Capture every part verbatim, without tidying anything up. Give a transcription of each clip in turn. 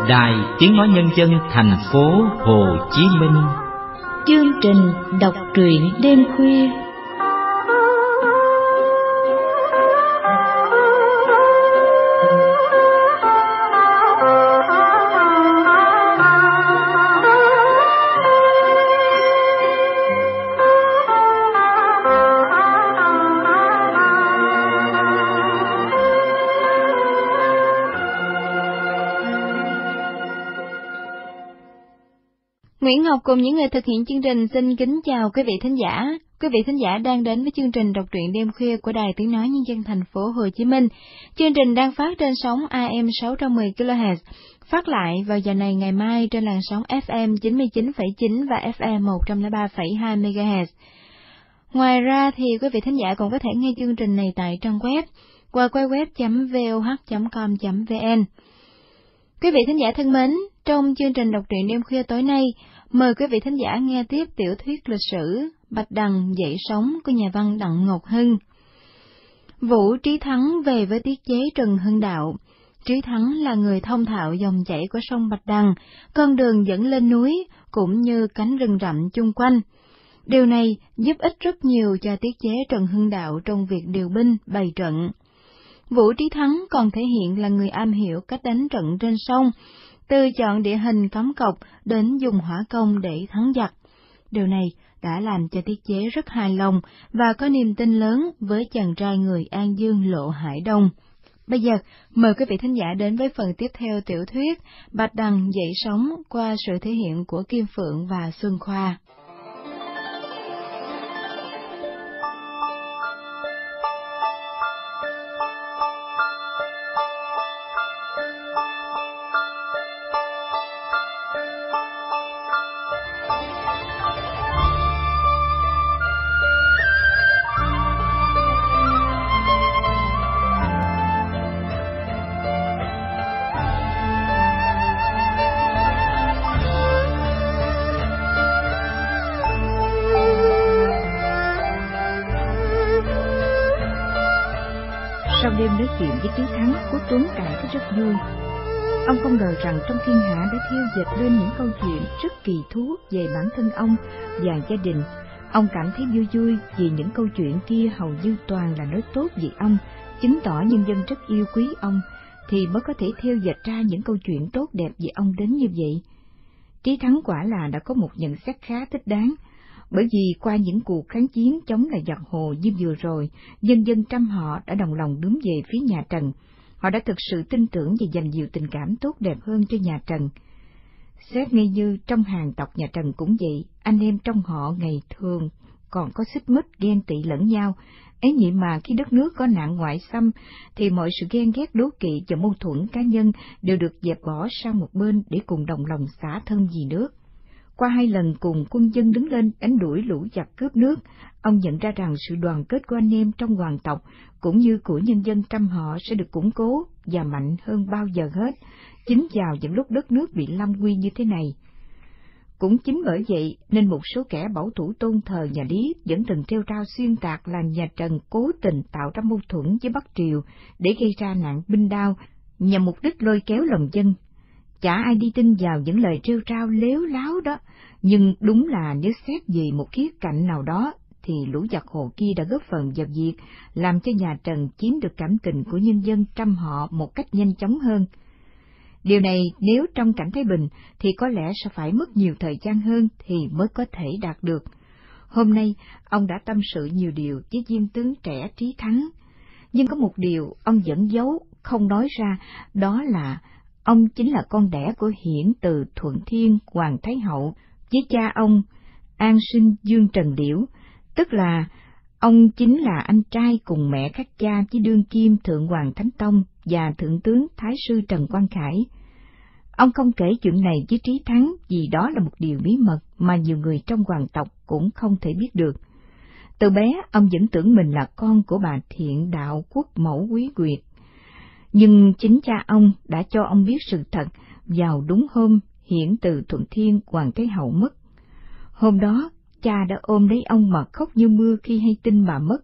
Đài Tiếng Nói Nhân dân thành phố Hồ Chí Minh. Chương trình đọc truyện đêm khuya. Nguyễn Ngọc cùng những người thực hiện chương trình xin kính chào quý vị thính giả. Quý vị thính giả đang đến với chương trình đọc truyện đêm khuya của Đài Tiếng Nói Nhân dân thành phố Hồ Chí Minh. Chương trình đang phát trên sóng A M sáu trăm mười ki lô héc, phát lại vào giờ này ngày mai trên làn sóng F M chín mươi chín phẩy chín và F M một trăm lẻ ba phẩy hai mê ga héc. Ngoài ra thì quý vị thính giả còn có thể nghe chương trình này tại trang web w w w chấm v o h chấm com chấm v n. Quý vị thính giả thân mến, trong chương trình đọc truyện đêm khuya tối nay, mời quý vị thính giả nghe tiếp tiểu thuyết lịch sử Bạch Đằng dậy sóng của nhà văn Đặng Ngọc Hưng. Vũ Trí Thắng về với tiết chế Trần Hưng Đạo. Trí Thắng là người thông thạo dòng chảy của sông Bạch Đằng, con đường dẫn lên núi cũng như cánh rừng rậm chung quanh. Điều này giúp ích rất nhiều cho tiết chế Trần Hưng Đạo trong việc điều binh bày trận. Vũ Trí Thắng còn thể hiện là người am hiểu cách đánh trận trên sông, từ chọn địa hình cắm cọc đến dùng hỏa công để thắng giặc. Điều này đã làm cho tiết chế rất hài lòng và có niềm tin lớn với chàng trai người An Dương Lộ Hải Đông. Bây giờ, mời quý vị thính giả đến với phần tiếp theo tiểu thuyết Bạch Đằng dậy sóng qua sự thể hiện của Kim Phượng và Xuân Khoa. Sau đêm nói chuyện với Trí Thắng, Quốc Tuấn cảm thấy rất vui. Ông không ngờ rằng trong thiên hạ đã thiêu dệt lên những câu chuyện rất kỳ thú về bản thân ông và gia đình. Ông cảm thấy vui vui vì những câu chuyện kia hầu như toàn là nói tốt về ông, chứng tỏ nhân dân rất yêu quý ông, thì mới có thể thiêu dệt ra những câu chuyện tốt đẹp về ông đến như vậy. Trí Thắng quả là đã có một nhận xét khá thích đáng. Bởi vì qua những cuộc kháng chiến chống lại giặc Hồ như vừa rồi, nhân dân trăm họ đã đồng lòng đứng về phía nhà Trần. Họ đã thực sự tin tưởng và dành nhiều tình cảm tốt đẹp hơn cho nhà Trần. Xét ngay như trong hàng tộc nhà Trần cũng vậy, anh em trong họ ngày thường còn có xích mích ghen tị lẫn nhau. Ấy vậy mà khi đất nước có nạn ngoại xâm, thì mọi sự ghen ghét đố kỵ và mâu thuẫn cá nhân đều được dẹp bỏ sang một bên để cùng đồng lòng xả thân vì nước. Qua hai lần cùng quân dân đứng lên đánh đuổi lũ giặc cướp nước, ông nhận ra rằng sự đoàn kết của anh em trong hoàng tộc cũng như của nhân dân trăm họ sẽ được củng cố và mạnh hơn bao giờ hết, chính vào những lúc đất nước bị lâm nguy như thế này. Cũng chính bởi vậy nên một số kẻ bảo thủ tôn thờ nhà Lý vẫn từng trêu trao xuyên tạc là nhà Trần cố tình tạo ra mâu thuẫn với Bắc Triều để gây ra nạn binh đao nhằm mục đích lôi kéo lòng dân. Chả ai đi tin vào những lời trêu trao lếu láo đó, nhưng đúng là nếu xét về một khía cạnh nào đó, thì lũ giặc Hồ kia đã góp phần vào việc làm cho nhà Trần chiếm được cảm tình của nhân dân trăm họ một cách nhanh chóng hơn. Điều này nếu trong cảnh thái bình thì có lẽ sẽ phải mất nhiều thời gian hơn thì mới có thể đạt được. Hôm nay, ông đã tâm sự nhiều điều với viên tướng trẻ Trí Thắng, nhưng có một điều ông vẫn giấu, không nói ra, đó là ông chính là con đẻ của Hiển Từ Thuận Thiên Hoàng Thái Hậu với cha ông An Sinh Dương Trần Liễu, tức là ông chính là anh trai cùng mẹ khác cha với đương kim Thượng Hoàng Thánh Tông và Thượng tướng Thái sư Trần Quang Khải. Ông không kể chuyện này với Trí Thắng vì đó là một điều bí mật mà nhiều người trong hoàng tộc cũng không thể biết được. Từ bé, ông vẫn tưởng mình là con của bà Thiện Đạo Quốc Mẫu Quý Nguyệt. Nhưng chính cha ông đã cho ông biết sự thật vào đúng hôm Hiển Từ Thuận Thiên Hoàng Thái Hậu mất. Hôm đó, cha đã ôm lấy ông mà khóc như mưa khi hay tin bà mất.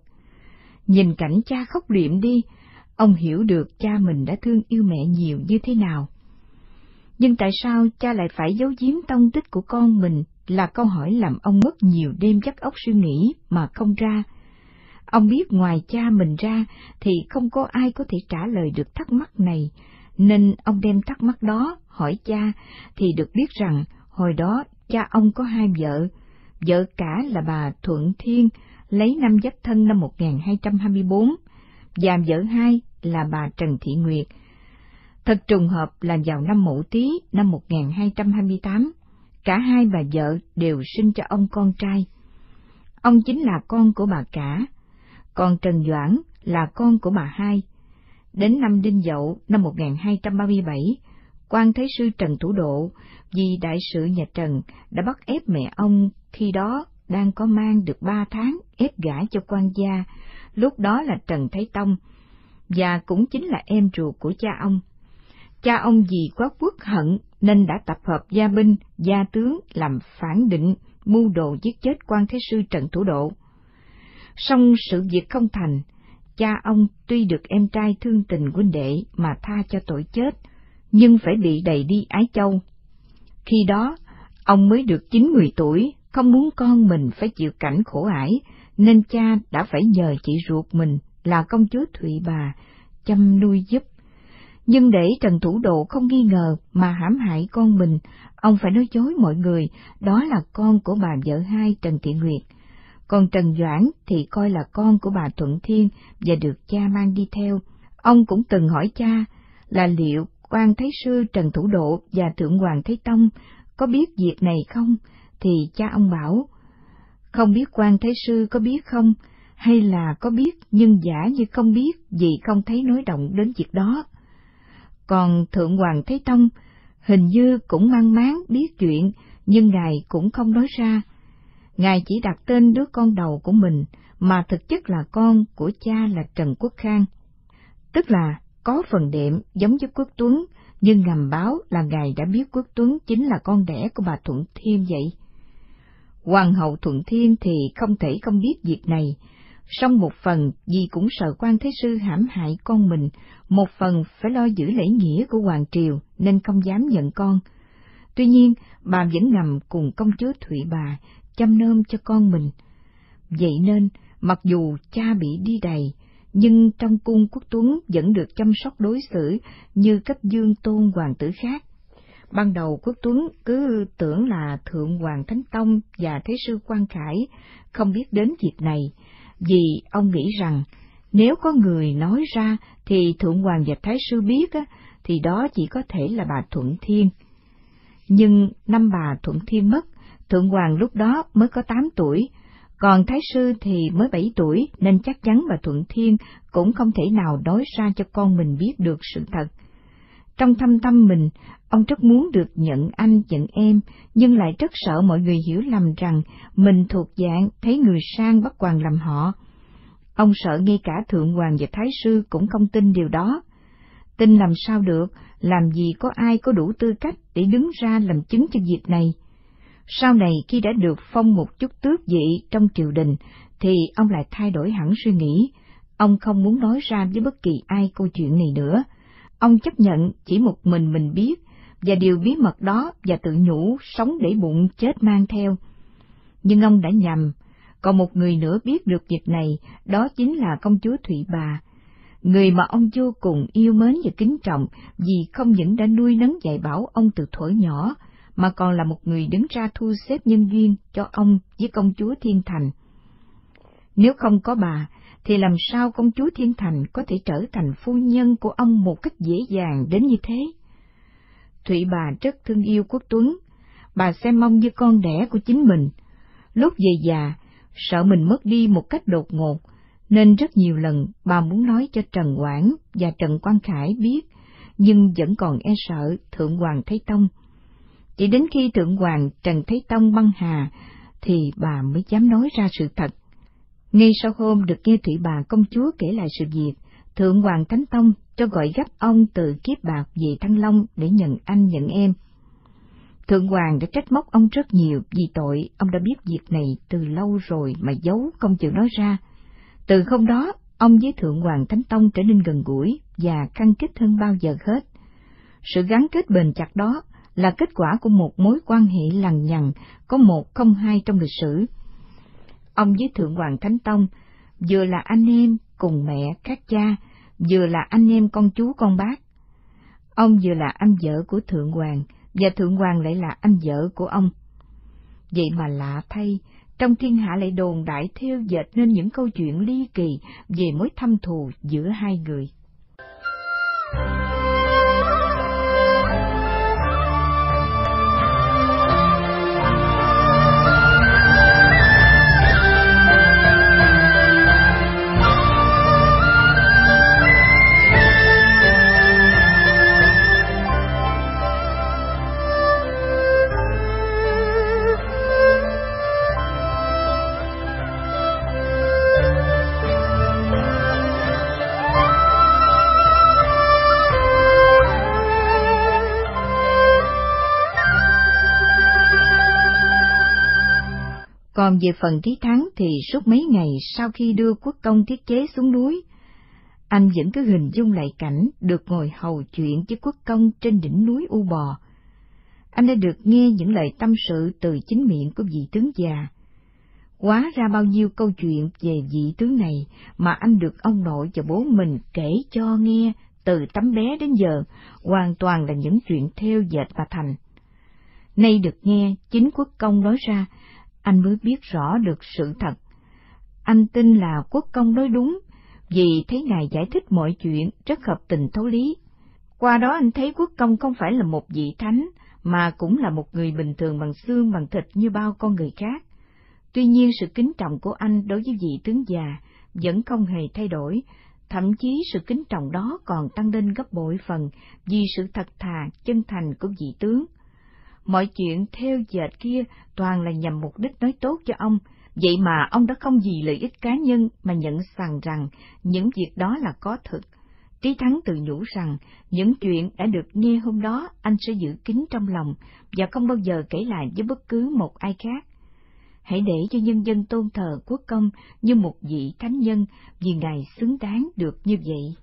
Nhìn cảnh cha khóc liệm đi, ông hiểu được cha mình đã thương yêu mẹ nhiều như thế nào. Nhưng tại sao cha lại phải giấu giếm tông tích của con mình là câu hỏi làm ông mất nhiều đêm vắt óc suy nghĩ mà không ra. Ông biết ngoài cha mình ra thì không có ai có thể trả lời được thắc mắc này, nên ông đem thắc mắc đó hỏi cha, thì được biết rằng hồi đó cha ông có hai vợ, vợ cả là bà Thuận Thiên lấy năm Giáp Thân năm một nghìn hai trăm hai mươi bốn, và vợ hai là bà Trần Thị Nguyệt. Thật trùng hợp là vào năm Mậu Tý năm một nghìn hai trăm hai mươi tám, cả hai bà vợ đều sinh cho ông con trai. Ông chính là con của bà cả, còn Trần Doãn là con của bà hai. Đến năm Đinh Dậu năm một nghìn hai trăm ba mươi bảy, quan Thái sư Trần Thủ Độ vì đại sự nhà Trần đã bắt ép mẹ ông khi đó đang có mang được ba tháng ép gả cho quan gia, lúc đó là Trần Thái Tông, và cũng chính là em ruột của cha ông. Cha ông vì quá uất hận nên đã tập hợp gia binh, gia tướng làm phản định, mưu đồ giết chết quan Thái sư Trần Thủ Độ. Song sự việc không thành, cha ông tuy được em trai thương tình huynh đệ mà tha cho tội chết, nhưng phải bị đày đi Ái Châu. Khi đó, ông mới được chín mười tuổi, không muốn con mình phải chịu cảnh khổ ải, nên cha đã phải nhờ chị ruột mình là công chúa Thụy Bà chăm nuôi giúp. Nhưng để Trần Thủ Độ không nghi ngờ mà hãm hại con mình, ông phải nói dối mọi người đó là con của bà vợ hai Trần Thị Nguyệt. Còn Trần Doãn thì coi là con của bà Thuận Thiên và được cha mang đi theo. Ông cũng từng hỏi cha là liệu quan Thái sư Trần Thủ Độ và Thượng Hoàng Thái Tông có biết việc này không, thì cha ông bảo, không biết quan Thái sư có biết không, hay là có biết nhưng giả như không biết vì không thấy nói động đến việc đó. Còn Thượng Hoàng Thái Tông hình như cũng mang máng biết chuyện, nhưng ngài cũng không nói ra. Ngài chỉ đặt tên đứa con đầu của mình, mà thực chất là con của cha là Trần Quốc Khang. Tức là có phần đệm giống với Quốc Tuấn, nhưng ngầm báo là ngài đã biết Quốc Tuấn chính là con đẻ của bà Thuận Thiên vậy. Hoàng hậu Thuận Thiên thì không thể không biết việc này, song một phần vì cũng sợ quan Thái sư hãm hại con mình, một phần phải lo giữ lễ nghĩa của hoàng triều nên không dám nhận con. Tuy nhiên, bà vẫn ngầm cùng công chúa Thụy Bà chăm nom cho con mình. Vậy nên, mặc dù cha bị đi đày, nhưng trong cung Quốc Tuấn vẫn được chăm sóc đối xử như các dương tôn hoàng tử khác. Ban đầu Quốc Tuấn cứ tưởng là Thượng Hoàng Thánh Tông và Thái sư Quang Khải không biết đến việc này, vì ông nghĩ rằng nếu có người nói ra thì Thượng Hoàng và Thái sư biết á, thì đó chỉ có thể là bà Thuận Thiên. Nhưng năm bà Thuận Thiên mất, Thượng Hoàng lúc đó mới có tám tuổi, còn Thái sư thì mới bảy tuổi, nên chắc chắn bà Thuận Thiên cũng không thể nào nói ra cho con mình biết được sự thật. Trong thâm tâm mình, ông rất muốn được nhận anh nhận em, nhưng lại rất sợ mọi người hiểu lầm rằng mình thuộc dạng thấy người sang bắt hoàng làm họ. Ông sợ ngay cả Thượng Hoàng và Thái sư cũng không tin điều đó. Tin làm sao được, làm gì có ai có đủ tư cách để đứng ra làm chứng cho việc này. Sau này khi đã được phong một chút tước vị trong triều đình, thì ông lại thay đổi hẳn suy nghĩ. Ông không muốn nói ra với bất kỳ ai câu chuyện này nữa. Ông chấp nhận chỉ một mình mình biết, và điều bí mật đó, và tự nhủ sống để bụng chết mang theo. Nhưng ông đã nhầm, còn một người nữa biết được việc này, đó chính là công chúa Thụy Bà, người mà ông vô cùng yêu mến và kính trọng, vì không những đã nuôi nấng dạy bảo ông từ thuở nhỏ, mà còn là một người đứng ra thu xếp nhân duyên cho ông với công chúa Thiên Thành. Nếu không có bà, thì làm sao công chúa Thiên Thành có thể trở thành phu nhân của ông một cách dễ dàng đến như thế? Thụy Bà rất thương yêu Quốc Tuấn, bà xem ông như con đẻ của chính mình. Lúc về già, sợ mình mất đi một cách đột ngột, nên rất nhiều lần bà muốn nói cho Trần Quảng và Trần Quang Khải biết, nhưng vẫn còn e sợ Thượng Hoàng Thái Tông. Chỉ đến khi Thượng Hoàng Trần Thái Tông băng hà, thì bà mới dám nói ra sự thật. Ngay sau hôm được nghe Thụy Bà công chúa kể lại sự việc, Thượng Hoàng Thánh Tông cho gọi gấp ông từ Kiếp Bạc về Thăng Long để nhận anh nhận em. Thượng Hoàng đã trách móc ông rất nhiều vì tội ông đã biết việc này từ lâu rồi mà giấu không chịu nói ra. Từ hôm đó, ông với Thượng Hoàng Thánh Tông trở nên gần gũi và khăng khít hơn bao giờ hết. Sự gắn kết bền chặt đó là kết quả của một mối quan hệ lằng nhằng, có một không hai trong lịch sử. Ông với Thượng Hoàng Thánh Tông vừa là anh em cùng mẹ khác cha, vừa là anh em con chú con bác. Ông vừa là anh vợ của Thượng Hoàng, và Thượng Hoàng lại là anh vợ của ông. Vậy mà lạ thay, trong thiên hạ lại đồn đại thêu dệt nên những câu chuyện ly kỳ về mối thâm thù giữa hai người. Còn về phần Trí Thắng thì suốt mấy ngày sau khi đưa quốc công Thiết Chế xuống núi, anh vẫn cứ hình dung lại cảnh được ngồi hầu chuyện với quốc công trên đỉnh núi U Bò. Anh đã được nghe những lời tâm sự từ chính miệng của vị tướng già. Hóa ra bao nhiêu câu chuyện về vị tướng này mà anh được ông nội và bố mình kể cho nghe từ tấm bé đến giờ, hoàn toàn là những chuyện thêu dệt mà thành. Nay được nghe chính quốc công nói ra, anh mới biết rõ được sự thật. Anh tin là quốc công nói đúng, vì thấy ngài giải thích mọi chuyện rất hợp tình thấu lý. Qua đó anh thấy quốc công không phải là một vị thánh, mà cũng là một người bình thường bằng xương bằng thịt như bao con người khác. Tuy nhiên sự kính trọng của anh đối với vị tướng già vẫn không hề thay đổi, thậm chí sự kính trọng đó còn tăng lên gấp bội phần vì sự thật thà, chân thành của vị tướng. Mọi chuyện theo dệt kia toàn là nhằm mục đích nói tốt cho ông, vậy mà ông đã không vì lợi ích cá nhân mà nhận rằng rằng những việc đó là có thực. Trí Thắng tự nhủ rằng những chuyện đã được nghe hôm đó anh sẽ giữ kín trong lòng và không bao giờ kể lại với bất cứ một ai khác. Hãy để cho nhân dân tôn thờ quốc công như một vị thánh nhân, vì ngài xứng đáng được như vậy.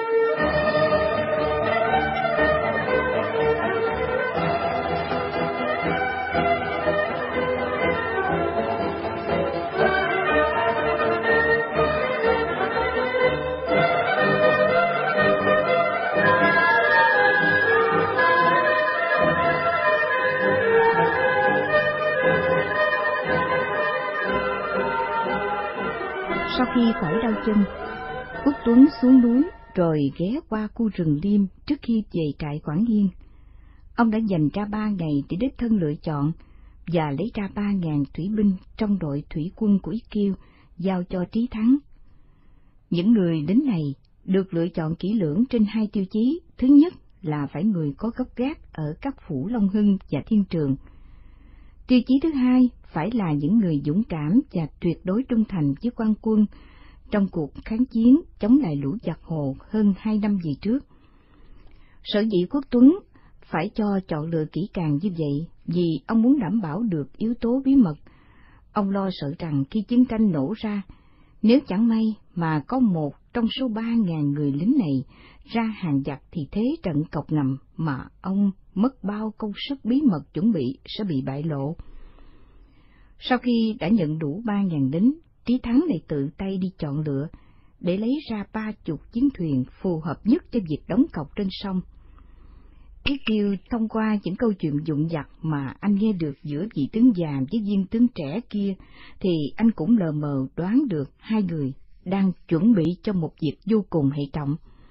Sau khi khỏi đau chân, Quốc Tuấn xuống núi rồi ghé qua khu rừng liêm trước khi về trại Quảng Yên. Ông đã dành ra ba ngày để đích thân lựa chọn và lấy ra ba ngàn thủy binh trong đội thủy quân của Yết Kiêu giao cho Trí Thắng. Những người lính này được lựa chọn kỹ lưỡng trên hai tiêu chí. Thứ nhất là phải người có gốc gác ở các phủ Long Hưng và Thiên Trường. Tiêu chí thứ hai phải là những người dũng cảm và tuyệt đối trung thành với quan quân trong cuộc kháng chiến chống lại lũ giặc Hồ hơn hai năm về trước. Sở dĩ Quốc Tuấn phải cho chọn lựa kỹ càng như vậy vì ông muốn đảm bảo được yếu tố bí mật. Ông lo sợ rằng khi chiến tranh nổ ra, nếu chẳng may mà có một trong số ba ngàn người lính này ra hàng giặc thì thế trận cộc nằm mà ông mất bao công sức bí mật chuẩn bị sẽ bị bại lộ. Sau khi đã nhận đủ ba ngàn lính, Trí Thắng lại tự tay đi chọn lựa để lấy ra ba chục chiến thuyền phù hợp nhất cho việc đóng cọc trên sông. Yết Kiêu thông qua những câu chuyện dụng dặt mà anh nghe được giữa vị tướng già với viên tướng trẻ kia, thì anh cũng lờ mờ đoán được hai người đang chuẩn bị cho một việc vô cùng hệ trọng.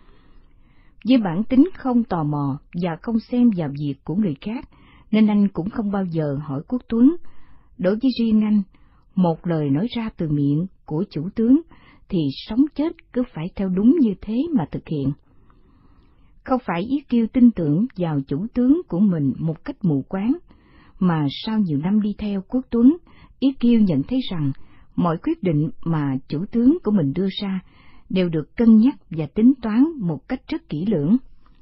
Với bản tính không tò mò và không xem vào việc của người khác, nên anh cũng không bao giờ hỏi Quốc Tuấn. Đối với riêng anh, một lời nói ra từ miệng của chủ tướng thì sống chết cứ phải theo đúng như thế mà thực hiện. Không phải Yết Kiêu tin tưởng vào chủ tướng của mình một cách mù quáng, mà sau nhiều năm đi theo Quốc Tuấn, Yết Kiêu nhận thấy rằng mọi quyết định mà chủ tướng của mình đưa ra đều được cân nhắc và tính toán một cách rất kỹ lưỡng.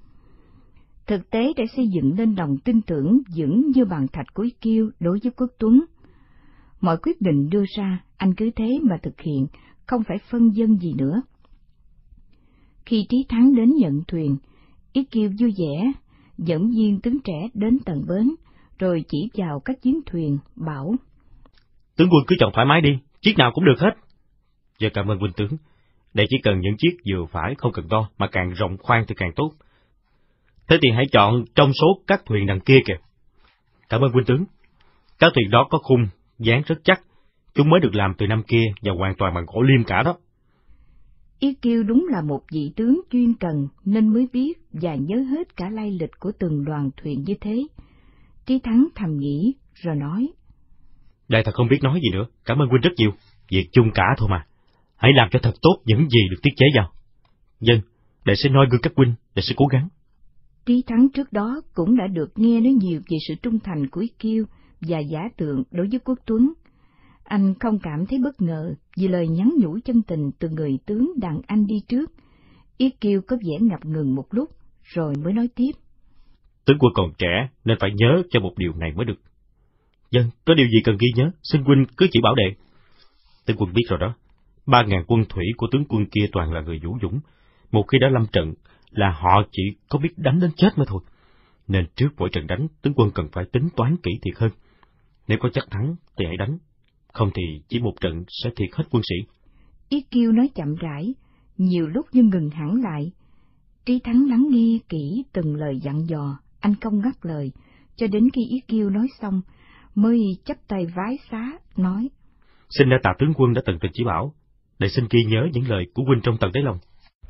Thực tế đã xây dựng nên lòng tin tưởng vững như bàn thạch của Yết Kiêu đối với Quốc Tuấn. Mọi quyết định đưa ra, anh cứ thế mà thực hiện, không phải phân vân gì nữa. Khi Trí Thắng đến nhận thuyền, Yết Kiêu vui vẻ, dẫn viên tướng trẻ đến tận bến, rồi chỉ vào các chiến thuyền, bảo: Tướng quân cứ chọn thoải mái đi, chiếc nào cũng được hết. Giờ cảm ơn huynh tướng, đây chỉ cần những chiếc vừa phải, không cần to, mà càng rộng khoang thì càng tốt. Thế thì hãy chọn trong số các thuyền đằng kia kìa. Cảm ơn huynh tướng. Các thuyền đó có khung, dáng rất chắc, chúng mới được làm từ năm kia và hoàn toàn bằng gỗ liêm cả đó. Yết Kiêu đúng là một vị tướng chuyên cần nên mới biết và nhớ hết cả lai lịch của từng đoàn thuyền như thế. Trí Thắng thầm nghĩ rồi nói: Đại thật không biết nói gì nữa, cảm ơn huynh rất nhiều. Việc chung cả thôi mà, hãy làm cho thật tốt những gì được tiết chế vào. Dân, đệ sẽ noi gương các huynh, đệ sẽ cố gắng. Trí Thắng trước đó cũng đã được nghe nói nhiều về sự trung thành của Yết Kiêu và giả tượng đối với Quốc Tuấn. Anh không cảm thấy bất ngờ vì lời nhắn nhủ chân tình từ người tướng đàn anh đi trước. Yết Kiêu có vẻ ngập ngừng một lúc, rồi mới nói tiếp: Tướng quân còn trẻ nên phải nhớ cho một điều này mới được. Dân, có điều gì cần ghi nhớ, xin huynh cứ chỉ bảo đệ. Tướng quân biết rồi đó, ba ngàn quân thủy của tướng quân kia toàn là người vũ dũng. Một khi đã lâm trận là họ chỉ có biết đánh đến chết mới thôi. Nên trước mỗi trận đánh, tướng quân cần phải tính toán kỹ thiệt hơn. Nếu có chắc thắng thì hãy đánh, không thì chỉ một trận sẽ thiệt hết quân sĩ. Yết Kiêu nói chậm rãi, nhiều lúc như ngừng hẳn lại. Trí Thắng lắng nghe kỹ từng lời dặn dò, anh không ngắt lời, cho đến khi Yết Kiêu nói xong, mới chắp tay vái xá, nói: Xin đa tạ tướng quân đã tận tình chỉ bảo, để xin ghi nhớ những lời của huynh trong tận đáy lòng.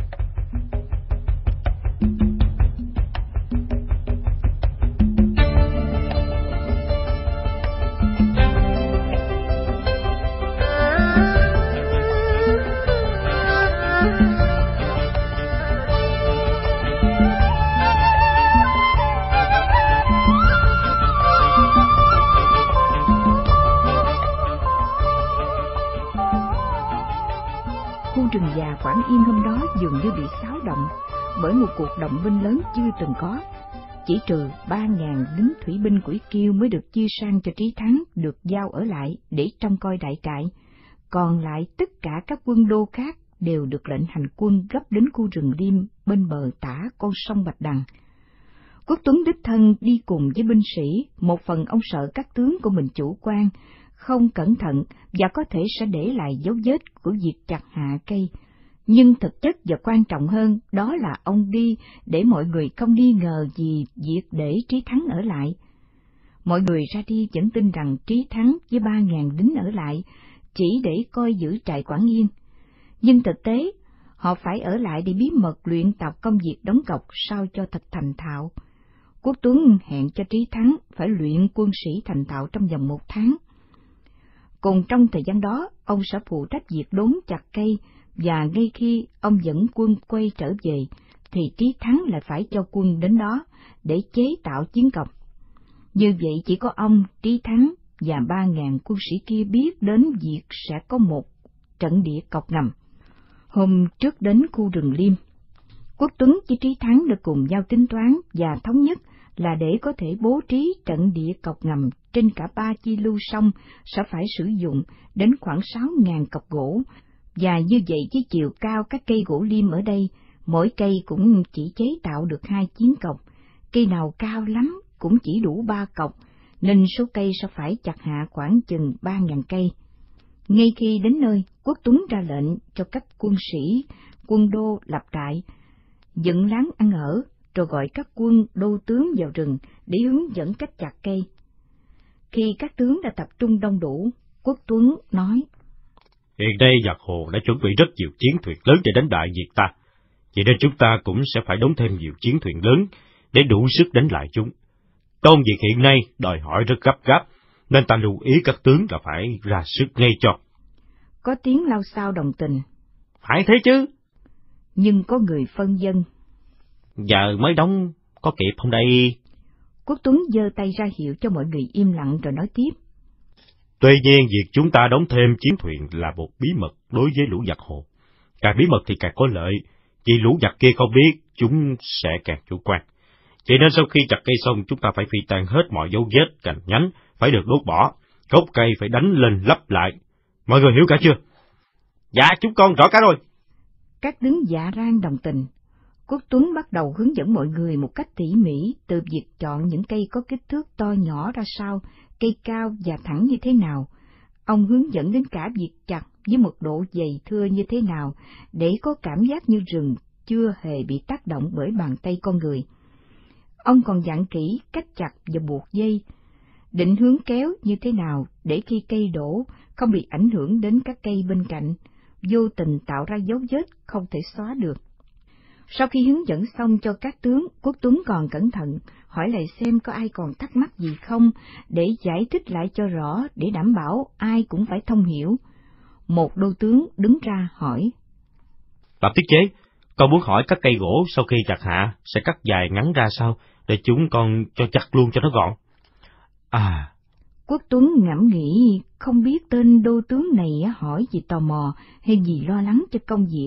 Khu rừng già Quảng Yên hôm đó dường như bị xáo động bởi một cuộc động binh lớn chưa từng có. Chỉ trừ ba ngàn lính thủy binh của Yết Kiêu mới được chia sang cho Trí Thắng được giao ở lại để trông coi đại trại, còn lại tất cả các quân đô khác đều được lệnh hành quân gấp đến khu rừng Liêm bên bờ tả con sông Bạch Đằng. Quốc Tuấn đích thân đi cùng với binh sĩ, một phần ông sợ các tướng của mình chủ quan, không cẩn thận và có thể sẽ để lại dấu vết của việc chặt hạ cây. Nhưng thực chất và quan trọng hơn đó là ông đi để mọi người không nghi ngờ gì việc để Trí Thắng ở lại. Mọi người ra đi vẫn tin rằng Trí Thắng với ba ngàn lính ở lại chỉ để coi giữ trại Quảng Yên. Nhưng thực tế, họ phải ở lại để bí mật luyện tập công việc đóng cọc sao cho thật thành thạo. Quốc Tuấn hẹn cho Trí Thắng phải luyện quân sĩ thành thạo trong vòng một tháng. Cùng trong thời gian đó, ông sẽ phụ trách việc đốn chặt cây, và ngay khi ông dẫn quân quay trở về, thì Trí Thắng lại phải cho quân đến đó để chế tạo chiến cọc. Như vậy chỉ có ông, Trí Thắng và ba ngàn quân sĩ kia biết đến việc sẽ có một trận địa cọc ngầm. Hôm trước đến khu rừng Liêm, Quốc Tuấn với Trí Thắng được cùng nhau tính toán và thống nhất là để có thể bố trí trận địa cọc ngầm trên cả ba chi lưu sông sẽ phải sử dụng đến khoảng sáu ngàn cọc gỗ, và như vậy với chiều cao các cây gỗ liêm ở đây, mỗi cây cũng chỉ chế tạo được hai chiến cọc, cây nào cao lắm cũng chỉ đủ ba cọc, nên số cây sẽ phải chặt hạ khoảng chừng ba ngàn cây. Ngay khi đến nơi, Quốc Tuấn ra lệnh cho các quân sĩ, quân đô lập trại, dựng láng ăn ở, rồi gọi các quân đô tướng vào rừng để hướng dẫn cách chặt cây. Khi các tướng đã tập trung đông đủ, Quốc Tuấn nói: Hiện đây giặc Hồ đã chuẩn bị rất nhiều chiến thuyền lớn để đánh đại Việt ta, vậy nên chúng ta cũng sẽ phải đóng thêm nhiều chiến thuyền lớn để đủ sức đánh lại chúng. Công việc hiện nay đòi hỏi rất gấp gáp, nên ta lưu ý các tướng là phải ra sức ngay cho. Có tiếng lao xao đồng tình. Phải thế chứ. Nhưng có người phân vân. Giờ mới đóng, có kịp không đây? Quốc Tuấn giơ tay ra hiệu cho mọi người im lặng rồi nói tiếp. Tuy nhiên, việc chúng ta đóng thêm chiến thuyền là một bí mật đối với lũ giặc Hồ. Càng bí mật thì càng có lợi, vì lũ giặc kia không biết, chúng sẽ càng chủ quan. Vậy nên sau khi chặt cây xong, chúng ta phải phi tan hết mọi dấu vết, cành nhánh, phải được đốt bỏ, gốc cây phải đánh lên lấp lại. Mọi người hiểu cả chưa? Dạ, chúng con rõ cả rồi. Các tướng dạ rang đồng tình. Quốc Tuấn bắt đầu hướng dẫn mọi người một cách tỉ mỉ, từ việc chọn những cây có kích thước to nhỏ ra sao, cây cao và thẳng như thế nào. Ông hướng dẫn đến cả việc chặt với một độ dày thưa như thế nào, để có cảm giác như rừng chưa hề bị tác động bởi bàn tay con người. Ông còn dặn kỹ cách chặt và buộc dây, định hướng kéo như thế nào để khi cây đổ không bị ảnh hưởng đến các cây bên cạnh, vô tình tạo ra dấu vết không thể xóa được. Sau khi hướng dẫn xong cho các tướng, Quốc Tuấn còn cẩn thận hỏi lại xem có ai còn thắc mắc gì không, để giải thích lại cho rõ, để đảm bảo ai cũng phải thông hiểu. Một đô tướng đứng ra hỏi: Bẩm tiết chế, con muốn hỏi các cây gỗ sau khi chặt hạ sẽ cắt dài ngắn ra sao, để chúng con cho chặt luôn cho nó gọn. À... Quốc Tuấn ngẫm nghĩ, không biết tên đô tướng này hỏi gì tò mò hay gì lo lắng cho công việc.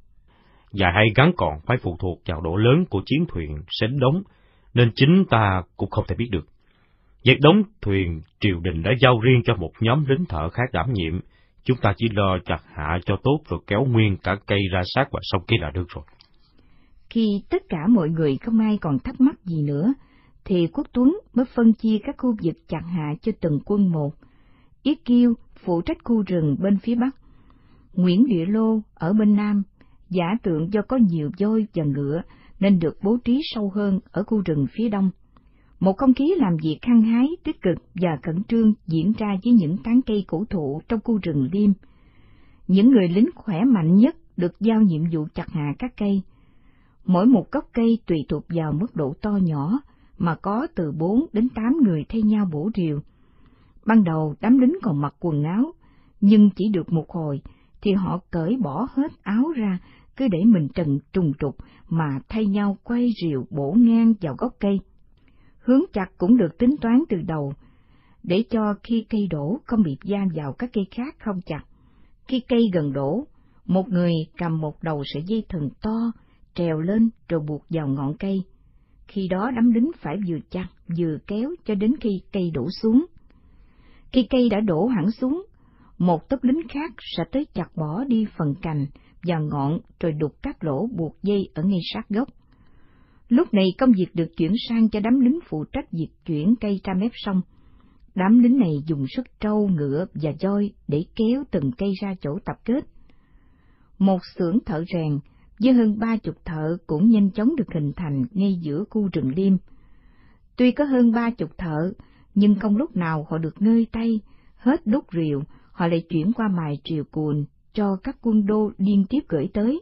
Dài hay ngắn còn phải phụ thuộc vào độ lớn của chiến thuyền sẽ đóng, nên chính ta cũng không thể biết được. Việc đóng thuyền triều đình đã giao riêng cho một nhóm lính thợ khác đảm nhiệm, chúng ta chỉ lo chặt hạ cho tốt rồi kéo nguyên cả cây ra sát vào sông kia là được rồi. Khi tất cả mọi người không ai còn thắc mắc gì nữa, thì Quốc Tuấn mới phân chia các khu vực chặt hạ cho từng quân một. Yết Kiêu phụ trách khu rừng bên phía bắc, Nguyễn Địa Lô ở bên nam, Giả Tượng do có nhiều voi và ngựa nên được bố trí sâu hơn ở khu rừng phía đông. Một không khí làm việc hăng hái, tích cực và khẩn trương diễn ra với những tán cây cổ thụ trong khu rừng Liêm. Những người lính khỏe mạnh nhất được giao nhiệm vụ chặt hạ các cây. Mỗi một gốc cây tùy thuộc vào mức độ to nhỏ, mà có từ bốn đến tám người thay nhau bổ rìu. Ban đầu đám lính còn mặc quần áo, nhưng chỉ được một hồi thì họ cởi bỏ hết áo ra, cứ để mình trần trùng trục mà thay nhau quay rìu bổ ngang vào gốc cây. Hướng chặt cũng được tính toán từ đầu, để cho khi cây đổ không bị va vào các cây khác không chặt. Khi cây gần đổ, một người cầm một đầu sợi dây thừng to, trèo lên rồi buộc vào ngọn cây. Khi đó đám lính phải vừa chặt vừa kéo cho đến khi cây đổ xuống. Khi cây đã đổ hẳn xuống, một tốp lính khác sẽ tới chặt bỏ đi phần cành và ngọn rồi đục các lỗ buộc dây ở ngay sát gốc. Lúc này công việc được chuyển sang cho đám lính phụ trách việc chuyển cây ra mép sông. Đám lính này dùng sức trâu, ngựa và voi để kéo từng cây ra chỗ tập kết. Một xưởng thợ rèn với hơn ba chục thợ cũng nhanh chóng được hình thành ngay giữa khu rừng Liêm. Tuy có hơn ba chục thợ, nhưng không lúc nào họ được ngơi tay, hết đốt rìu, họ lại chuyển qua mài rìu cùn cho các quân đô liên tiếp gửi tới.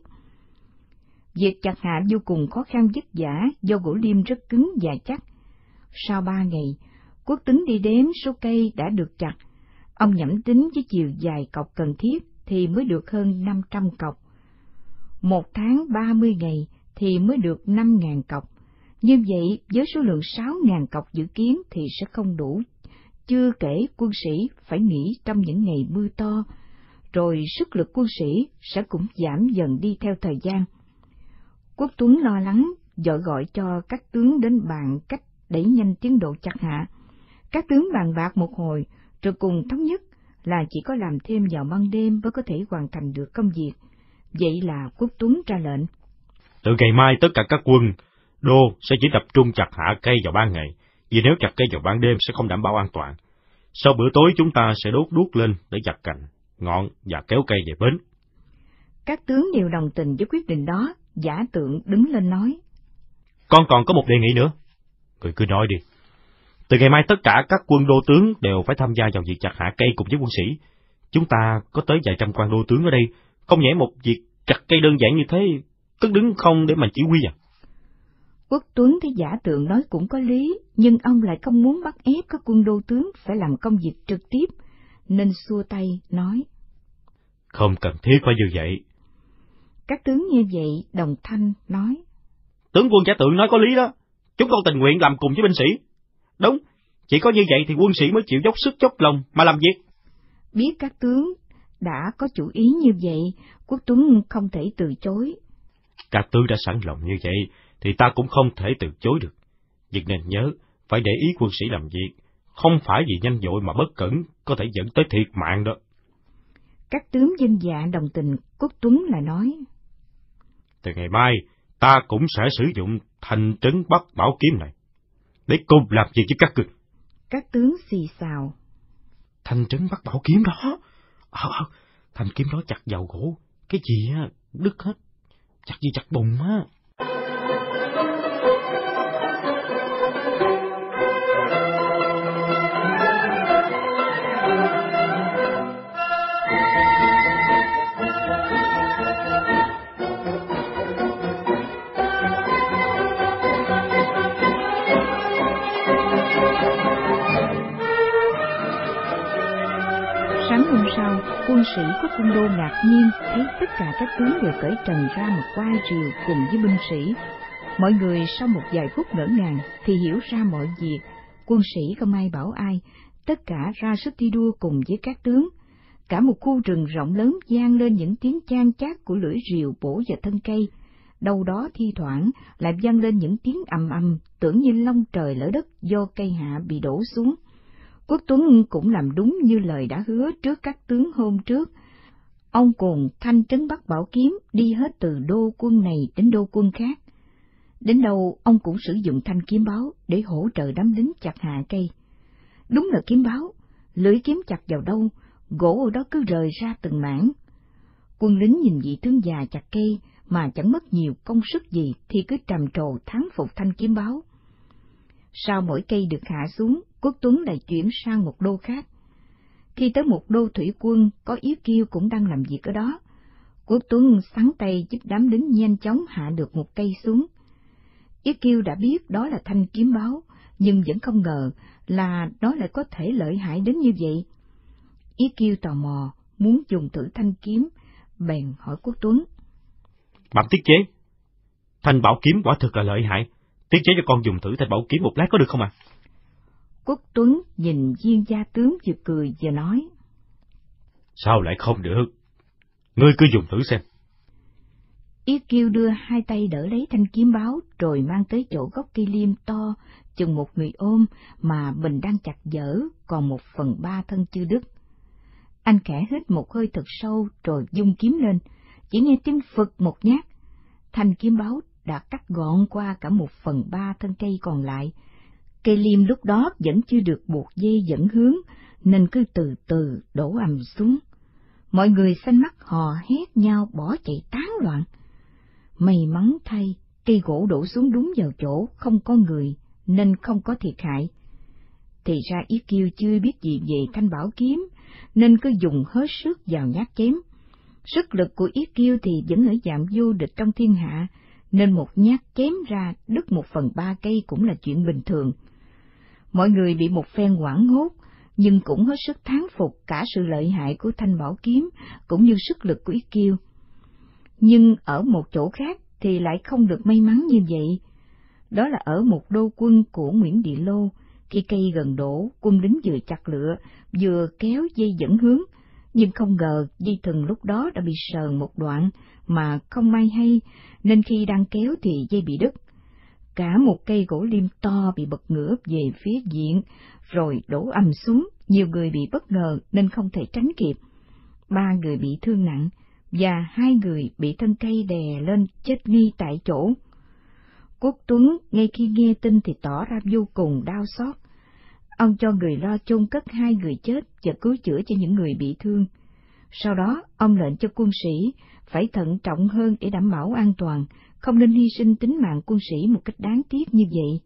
Việc chặt hạ vô cùng khó khăn vất vả do gỗ liêm rất cứng và chắc. Sau ba ngày, Quốc Tuấn đi đếm số cây đã được chặt. Ông nhẩm tính với chiều dài cọc cần thiết thì mới được hơn năm trăm cọc. Một tháng ba mươi ngày thì mới được năm ngàn cọc. Như vậy, với số lượng sáu ngàn cọc dự kiến thì sẽ không đủ, chưa kể quân sĩ phải nghỉ trong những ngày mưa to, rồi sức lực quân sĩ sẽ cũng giảm dần đi theo thời gian. Quốc Tuấn lo lắng, vội gọi cho các tướng đến bàn cách đẩy nhanh tiến độ chặt hạ. Các tướng bàn bạc một hồi, rồi cùng thống nhất là chỉ có làm thêm vào ban đêm mới có thể hoàn thành được công việc. Vậy là Quốc Tuấn ra lệnh: Từ ngày mai tất cả các quân đô sẽ chỉ tập trung chặt hạ cây vào ban ngày, vì nếu chặt cây vào ban đêm sẽ không đảm bảo an toàn. Sau bữa tối chúng ta sẽ đốt đuốc lên để chặt cành, ngọn và kéo cây về bến. Các tướng đều đồng tình với quyết định đó. Giả Tượng đứng lên nói: Con còn có một đề nghị nữa. Người cứ nói đi. Từ ngày mai tất cả các quân đô tướng đều phải tham gia vào việc chặt hạ cây cùng với quân sĩ. Chúng ta có tới vài trăm quan đô tướng ở đây, không nhẽ một việc chặt cây đơn giản như thế, cứ đứng không để mà chỉ huy à? Quốc Tuấn thấy Giả Tượng nói cũng có lý, nhưng ông lại không muốn bắt ép các quân đô tướng phải làm công việc trực tiếp, nên xua tay nói: Không cần thiết phải như vậy. Các tướng nghe vậy đồng thanh nói: Tướng quân Giả Tượng nói có lý đó, chúng con tình nguyện làm cùng với binh sĩ. Đúng, chỉ có như vậy thì quân sĩ mới chịu dốc sức dốc lòng mà làm việc. Biết các tướng đã có chủ ý như vậy, Quốc Tuấn không thể từ chối. Các tướng đã sẵn lòng như vậy thì ta cũng không thể từ chối được. Việc nên nhớ, phải để ý quân sĩ làm việc, không phải vì nhanh vội mà bất cẩn có thể dẫn tới thiệt mạng đó. Các tướng dân dạ đồng tình. Quốc Tuấn lại nói: Từ ngày mai, ta cũng sẽ sử dụng Thanh Trấn Bắc Bảo Kiếm này để cùng làm việc với các ngươi. Các tướng xì xào. Thanh Trấn Bắc Bảo Kiếm đó, ờ, ờ, thanh kiếm đó chặt vào gỗ, cái gì á, đứt hết, chặt gì chặt bùn á. Sáng hôm sau, quân sĩ của quân đô ngạc nhiên thấy tất cả các tướng đều cởi trần ra mà qua rìu cùng với binh sĩ. Mọi người sau một vài phút ngỡ ngàng thì hiểu ra mọi việc. Quân sĩ không ai bảo ai, tất cả ra sức thi đua cùng với các tướng. Cả một khu rừng rộng lớn vang lên những tiếng chan chát của lưỡi rìu bổ vào thân cây. Đâu đó thi thoảng lại vang lên những tiếng ầm ầm, tưởng như long trời lở đất do cây hạ bị đổ xuống. Quốc Tuấn cũng làm đúng như lời đã hứa trước các tướng hôm trước. Ông cùng Thanh Trấn Bắc Bảo Kiếm đi hết từ đô quân này đến đô quân khác. Đến đâu ông cũng sử dụng thanh kiếm báo để hỗ trợ đám lính chặt hạ cây. Đúng là kiếm báo, lưỡi kiếm chặt vào đâu, gỗ ở đó cứ rời ra từng mảng. Quân lính nhìn vị tướng già chặt cây mà chẳng mất nhiều công sức gì thì cứ trầm trồ thán phục thanh kiếm báo. Sau mỗi cây được hạ xuống, Quốc Tuấn lại chuyển sang một đô khác. Khi tới một đô thủy quân, có Yết Kiêu cũng đang làm việc ở đó. Quốc Tuấn sắn tay giúp đám lính nhanh chóng hạ được một cây xuống. Yết Kiêu đã biết đó là thanh kiếm báo, nhưng vẫn không ngờ là nó lại có thể lợi hại đến như vậy. Yết Kiêu tò mò, muốn dùng thử thanh kiếm, bèn hỏi Quốc Tuấn. Bẩm tiết chế, thanh bảo kiếm quả thực là lợi hại. Tiết chế cho con dùng thử thanh bảo kiếm một lát có được không ạ? À? Quốc Tuấn nhìn viên gia tướng vừa cười vừa nói. Sao lại không được? Ngươi cứ dùng thử xem. Yết Kiêu đưa hai tay đỡ lấy thanh kiếm báo rồi mang tới chỗ gốc cây liêm to, chừng một người ôm mà mình đang chặt dở, còn một phần ba thân chưa đứt. Anh khẽ hít một hơi thật sâu rồi vung kiếm lên, chỉ nghe tiếng phực một nhát. Thanh kiếm báo đã cắt gọn qua cả một phần ba thân cây còn lại. Cây liêm lúc đó vẫn chưa được buộc dây dẫn hướng, nên cứ từ từ đổ ầm xuống. Mọi người xanh mắt hò hét nhau bỏ chạy tán loạn. May mắn thay, cây gỗ đổ xuống đúng vào chỗ, không có người, nên không có thiệt hại. Thì ra Yết Kiêu chưa biết gì về thanh bảo kiếm, nên cứ dùng hết sức vào nhát chém. Sức lực của Yết Kiêu thì vẫn ở dạng vô địch trong thiên hạ, nên một nhát chém ra đứt một phần ba cây cũng là chuyện bình thường. Mọi người bị một phen hoảng hốt, nhưng cũng hết sức thán phục cả sự lợi hại của thanh bảo kiếm, cũng như sức lực của Yết Kiêu. Nhưng ở một chỗ khác thì lại không được may mắn như vậy. Đó là ở một đô quân của Nguyễn Địa Lô, khi cây gần đổ, quân lính vừa chặt lửa, vừa kéo dây dẫn hướng, nhưng không ngờ dây thừng lúc đó đã bị sờn một đoạn mà không may hay, nên khi đang kéo thì dây bị đứt. Cả một cây gỗ liêm to bị bật ngửa về phía diện, rồi đổ ầm xuống, nhiều người bị bất ngờ nên không thể tránh kịp. Ba người bị thương nặng, và hai người bị thân cây đè lên chết ngay tại chỗ. Quốc Tuấn ngay khi nghe tin thì tỏ ra vô cùng đau xót. Ông cho người lo chôn cất hai người chết và cứu chữa cho những người bị thương. Sau đó, ông lệnh cho quân sĩ phải thận trọng hơn để đảm bảo an toàn, không nên hy sinh tính mạng quân sĩ một cách đáng tiếc như vậy.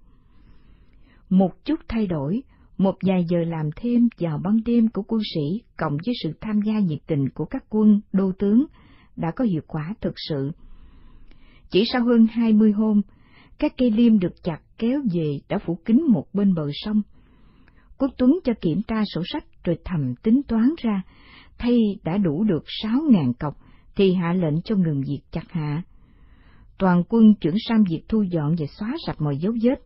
Một chút thay đổi, một vài giờ làm thêm vào ban đêm của quân sĩ, cộng với sự tham gia nhiệt tình của các quân, đô tướng, đã có hiệu quả thực sự. Chỉ sau hơn hai mươi hôm, các cây liêm được chặt kéo về đã phủ kín một bên bờ sông. Quốc Tuấn cho kiểm tra sổ sách rồi thầm tính toán ra, thay đã đủ được sáu ngàn cọc, thì hạ lệnh cho ngừng việc chặt hạ. Toàn quân chuyển sang việc thu dọn và xóa sạch mọi dấu vết.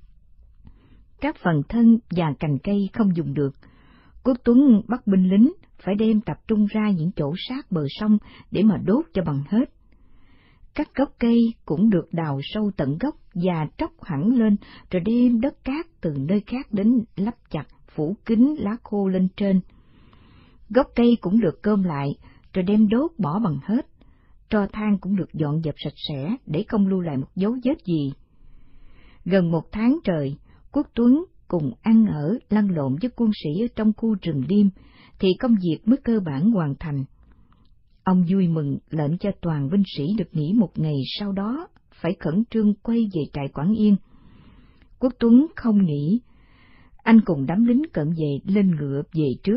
Các phần thân và cành cây không dùng được, Quốc Tuấn bắt binh lính phải đem tập trung ra những chỗ sát bờ sông để mà đốt cho bằng hết. Các gốc cây cũng được đào sâu tận gốc và tróc hẳn lên, rồi đem đất cát từ nơi khác đến lấp chặt, phủ kín lá khô lên trên. Gốc cây cũng được cơm lại, rồi đem đốt bỏ bằng hết. tro than cũng được dọn dẹp sạch sẽ để không lưu lại một dấu vết gì. Gần một tháng trời, Quốc Tuấn cùng ăn ở lăn lộn với quân sĩ ở trong khu rừng Liêm, thì công việc mới cơ bản hoàn thành. Ông vui mừng lệnh cho toàn binh sĩ được nghỉ một ngày, sau đó phải khẩn trương quay về trại Quảng Yên. Quốc Tuấn không nghỉ, anh cùng đám lính cận vệ lên ngựa về trước.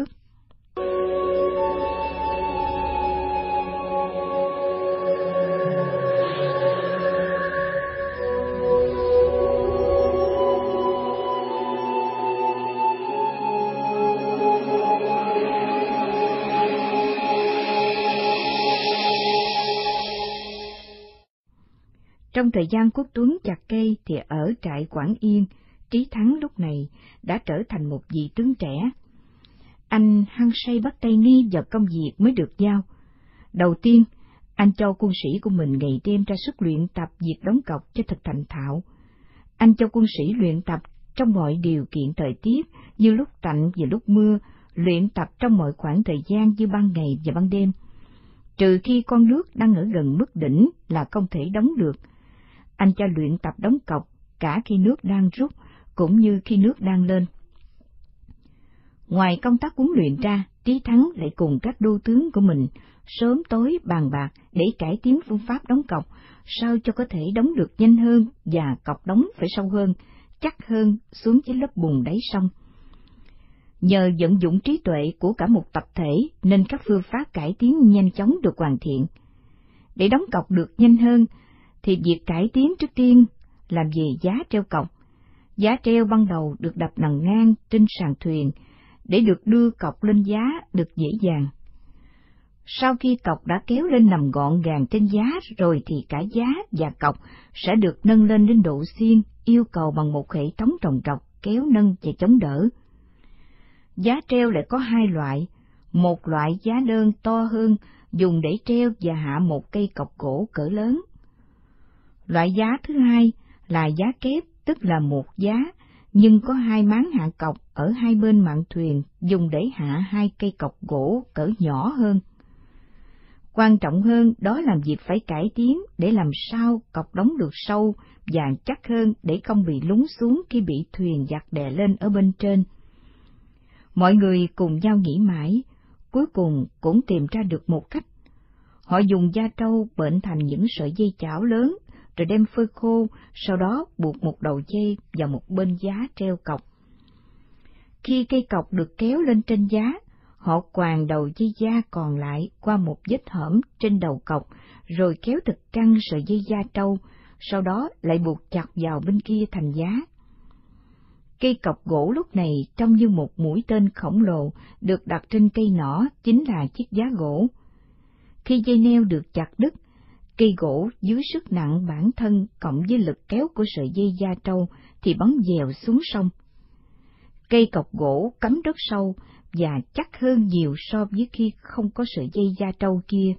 Trong thời gian Quốc Tuấn chặt cây thì ở trại Quảng Yên, Trí Thắng lúc này đã trở thành một vị tướng trẻ. Anh hăng say bắt tay ngay vào công việc mới được giao. Đầu tiên, anh cho quân sĩ của mình ngày đêm ra sức luyện tập việc đóng cọc cho thật thành thạo. Anh cho quân sĩ luyện tập trong mọi điều kiện thời tiết, như lúc tạnh và lúc mưa, luyện tập trong mọi khoảng thời gian như ban ngày và ban đêm. Trừ khi con nước đang ở gần mức đỉnh là không thể đóng được. Anh cho luyện tập đóng cọc cả khi nước đang rút, cũng như khi nước đang lên. Ngoài công tác huấn luyện ra, Trí Thắng lại cùng các đô tướng của mình sớm tối bàn bạc để cải tiến phương pháp đóng cọc, sao cho có thể đóng được nhanh hơn và cọc đóng phải sâu hơn, chắc hơn xuống dưới lớp bùn đáy sông. Nhờ vận dụng trí tuệ của cả một tập thể nên các phương pháp cải tiến nhanh chóng được hoàn thiện. Để đóng cọc được nhanh hơn, thì việc cải tiến trước tiên làm về giá treo cọc. Giá treo ban đầu được đập nằm ngang trên sàn thuyền để được đưa cọc lên giá được dễ dàng. Sau khi cọc đã kéo lên nằm gọn gàng trên giá rồi thì cả giá và cọc sẽ được nâng lên đến độ xiên yêu cầu bằng một hệ thống trồng trọc kéo nâng và chống đỡ. Giá treo lại có hai loại, một loại giá đơn to hơn dùng để treo và hạ một cây cọc gỗ cỡ lớn. Loại giá thứ hai là giá kép, tức là một giá, nhưng có hai máng hạ cọc ở hai bên mạn thuyền dùng để hạ hai cây cọc gỗ cỡ nhỏ hơn. Quan trọng hơn đó là việc phải cải tiến để làm sao cọc đóng được sâu và chắc hơn để không bị lún xuống khi bị thuyền giặc đè lên ở bên trên. Mọi người cùng nhau nghĩ mãi, cuối cùng cũng tìm ra được một cách. Họ dùng da trâu bệnh thành những sợi dây chảo lớn, rồi đem phơi khô, sau đó buộc một đầu dây vào một bên giá treo cọc. Khi cây cọc được kéo lên trên giá, họ quàng đầu dây da còn lại qua một vết hõm trên đầu cọc, rồi kéo thật căng sợi dây da trâu, sau đó lại buộc chặt vào bên kia thành giá. Cây cọc gỗ lúc này trông như một mũi tên khổng lồ được đặt trên cây nỏ, chính là chiếc giá gỗ. Khi dây neo được chặt đứt, cây gỗ dưới sức nặng bản thân cộng với lực kéo của sợi dây da trâu thì bắn dèo xuống sông. Cây cọc gỗ cắm rất sâu và chắc hơn nhiều so với khi không có sợi dây da trâu kia.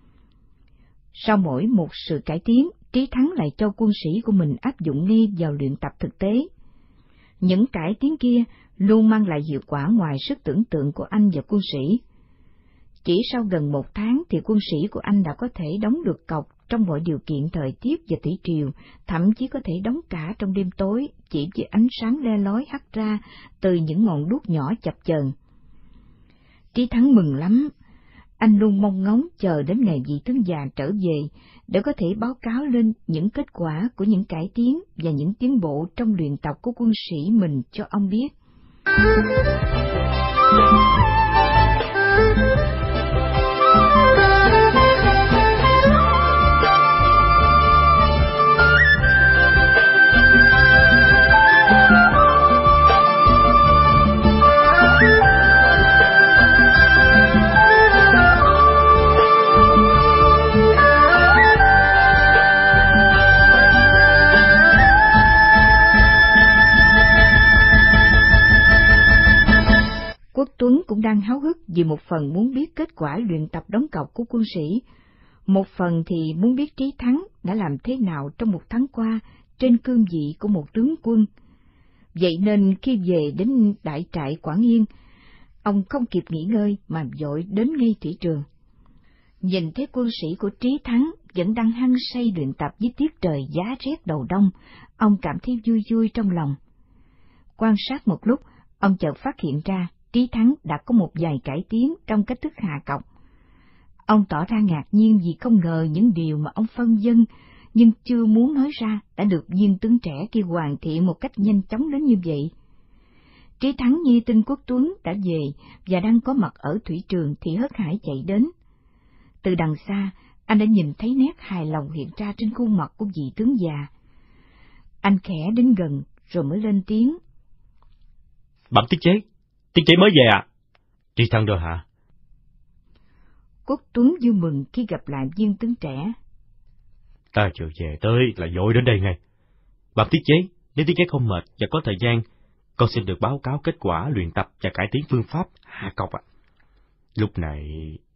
Sau mỗi một sự cải tiến, Trí Thắng lại cho quân sĩ của mình áp dụng ngay vào luyện tập thực tế. Những cải tiến kia luôn mang lại hiệu quả ngoài sức tưởng tượng của anh và quân sĩ. Chỉ sau gần một tháng thì quân sĩ của anh đã có thể đóng được cọc trong mọi điều kiện thời tiết và thủy triều, thậm chí có thể đóng cả trong đêm tối chỉ với ánh sáng le lói hắt ra từ những ngọn đuốc nhỏ chập chờn. Trí Thắng mừng lắm, anh luôn mong ngóng chờ đến ngày vị tướng già trở về để có thể báo cáo lên những kết quả của những cải tiến và những tiến bộ trong luyện tập của quân sĩ mình cho ông biết. Quốc Tuấn cũng đang háo hức vì một phần muốn biết kết quả luyện tập đóng cọc của quân sĩ, một phần thì muốn biết Trí Thắng đã làm thế nào trong một tháng qua trên cương vị của một tướng quân. Vậy nên khi về đến đại trại Quảng Yên, ông không kịp nghỉ ngơi mà vội đến ngay thủy trường. nhìn thấy quân sĩ của Trí Thắng vẫn đang hăng say luyện tập với tiết trời giá rét đầu đông, ông cảm thấy vui vui trong lòng. Quan sát một lúc, ông chợt phát hiện ra Trí Thắng đã có một vài cải tiến trong cách thức hạ cọc. Ông tỏ ra ngạc nhiên vì không ngờ những điều mà ông phân vân nhưng chưa muốn nói ra đã được viên tướng trẻ kia hoàn thiện một cách nhanh chóng đến như vậy. Trí Thắng nghe tin Quốc Tuấn đã về và đang có mặt ở thủy trường thì hớt hải chạy đến. Từ đằng xa, anh đã nhìn thấy nét hài lòng hiện ra trên khuôn mặt của vị tướng già. Anh khẽ đến gần rồi mới lên tiếng. Bẩm tiết chế, tiết chế mới về à? Trí Thắng rồi hả? Quốc Tuấn vui mừng khi gặp lại viên tướng trẻ. Ta chưa về tới là vội đến đây ngay. Bẩm tiết chế, nếu tiết chế không mệt và có thời gian, con xin được báo cáo kết quả luyện tập và cải tiến phương pháp hạ cọc ạ. À. Lúc này...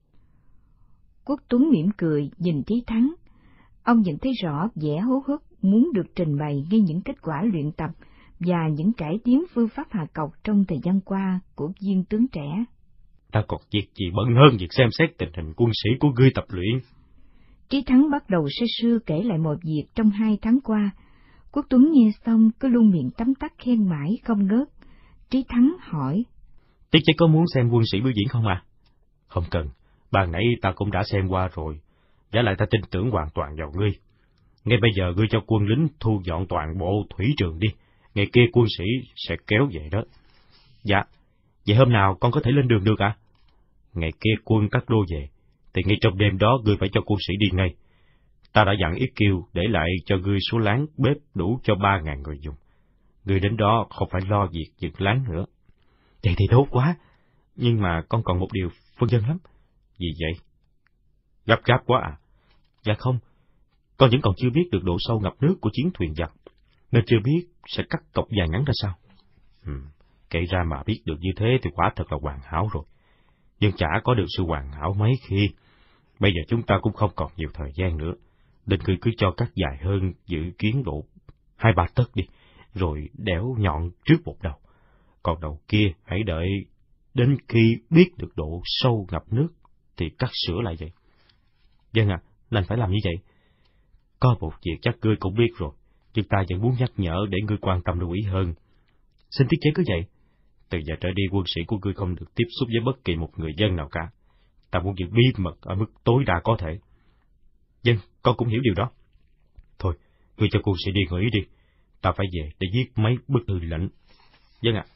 Quốc Tuấn mỉm cười nhìn Trí Thắng. Ông nhận thấy rõ vẻ háo hức muốn được trình bày ngay những kết quả luyện tập và những cải tiến phương pháp hạ cọc trong thời gian qua của viên tướng trẻ. Ta còn việc gì bận hơn việc xem xét tình hình quân sĩ của ngươi tập luyện. Trí Thắng bắt đầu sơ sơ kể lại mọi việc trong hai tháng qua. Quốc Tuấn nghe xong cứ luôn miệng tấm tắc khen mãi không ngớt. Trí Thắng hỏi. Tiết chế có muốn xem quân sĩ biểu diễn không à? Không cần, ban nãy ta cũng đã xem qua rồi. Giả lại ta tin tưởng hoàn toàn vào ngươi. Ngay bây giờ ngươi cho quân lính thu dọn toàn bộ thủy trường đi. Ngày kia quân sĩ sẽ kéo về đó. Dạ, vậy hôm nào con có thể lên đường được à? Ngày kia quân cắt đô về, thì ngay trong đêm đó ngươi phải cho quân sĩ đi ngay. Ta đã dặn Yết Kiêu để lại cho ngươi số láng bếp đủ cho ba ngàn người dùng. Ngươi đến đó không phải lo việc dựng láng nữa. Vậy thì tốt quá, nhưng mà con còn một điều phân vân lắm. Gì vậy? Gấp gáp quá à? Dạ không, con vẫn còn chưa biết được độ sâu ngập nước của chiến thuyền giặc, nên chưa biết sẽ cắt cọc dài ngắn ra sao. Ừ, kể ra mà biết được như thế thì quả thật là hoàn hảo rồi. Nhưng chả có được sự hoàn hảo mấy khi. Bây giờ chúng ta cũng không còn nhiều thời gian nữa. Định ngươi cứ cho cắt dài hơn dự kiến độ hai ba tấc đi, rồi đẽo nhọn trước một đầu. Còn đầu kia hãy đợi đến khi biết được độ sâu ngập nước thì cắt sửa lại vậy. Vâng ạ, à, nên phải làm như vậy. Có một việc chắc ngươi cũng biết rồi, nhưng ta vẫn muốn nhắc nhở để ngươi quan tâm lưu ý hơn. Xin tiết chế cứ vậy. Từ giờ trở đi quân sĩ của ngươi không được tiếp xúc với bất kỳ một người dân nào cả. Ta muốn giữ bí mật ở mức tối đa có thể. Vâng, con cũng hiểu điều đó. Thôi, ngươi cho quân sĩ đi nghỉ đi. Ta phải về để viết mấy bức thư lệnh. Vâng ạ. À.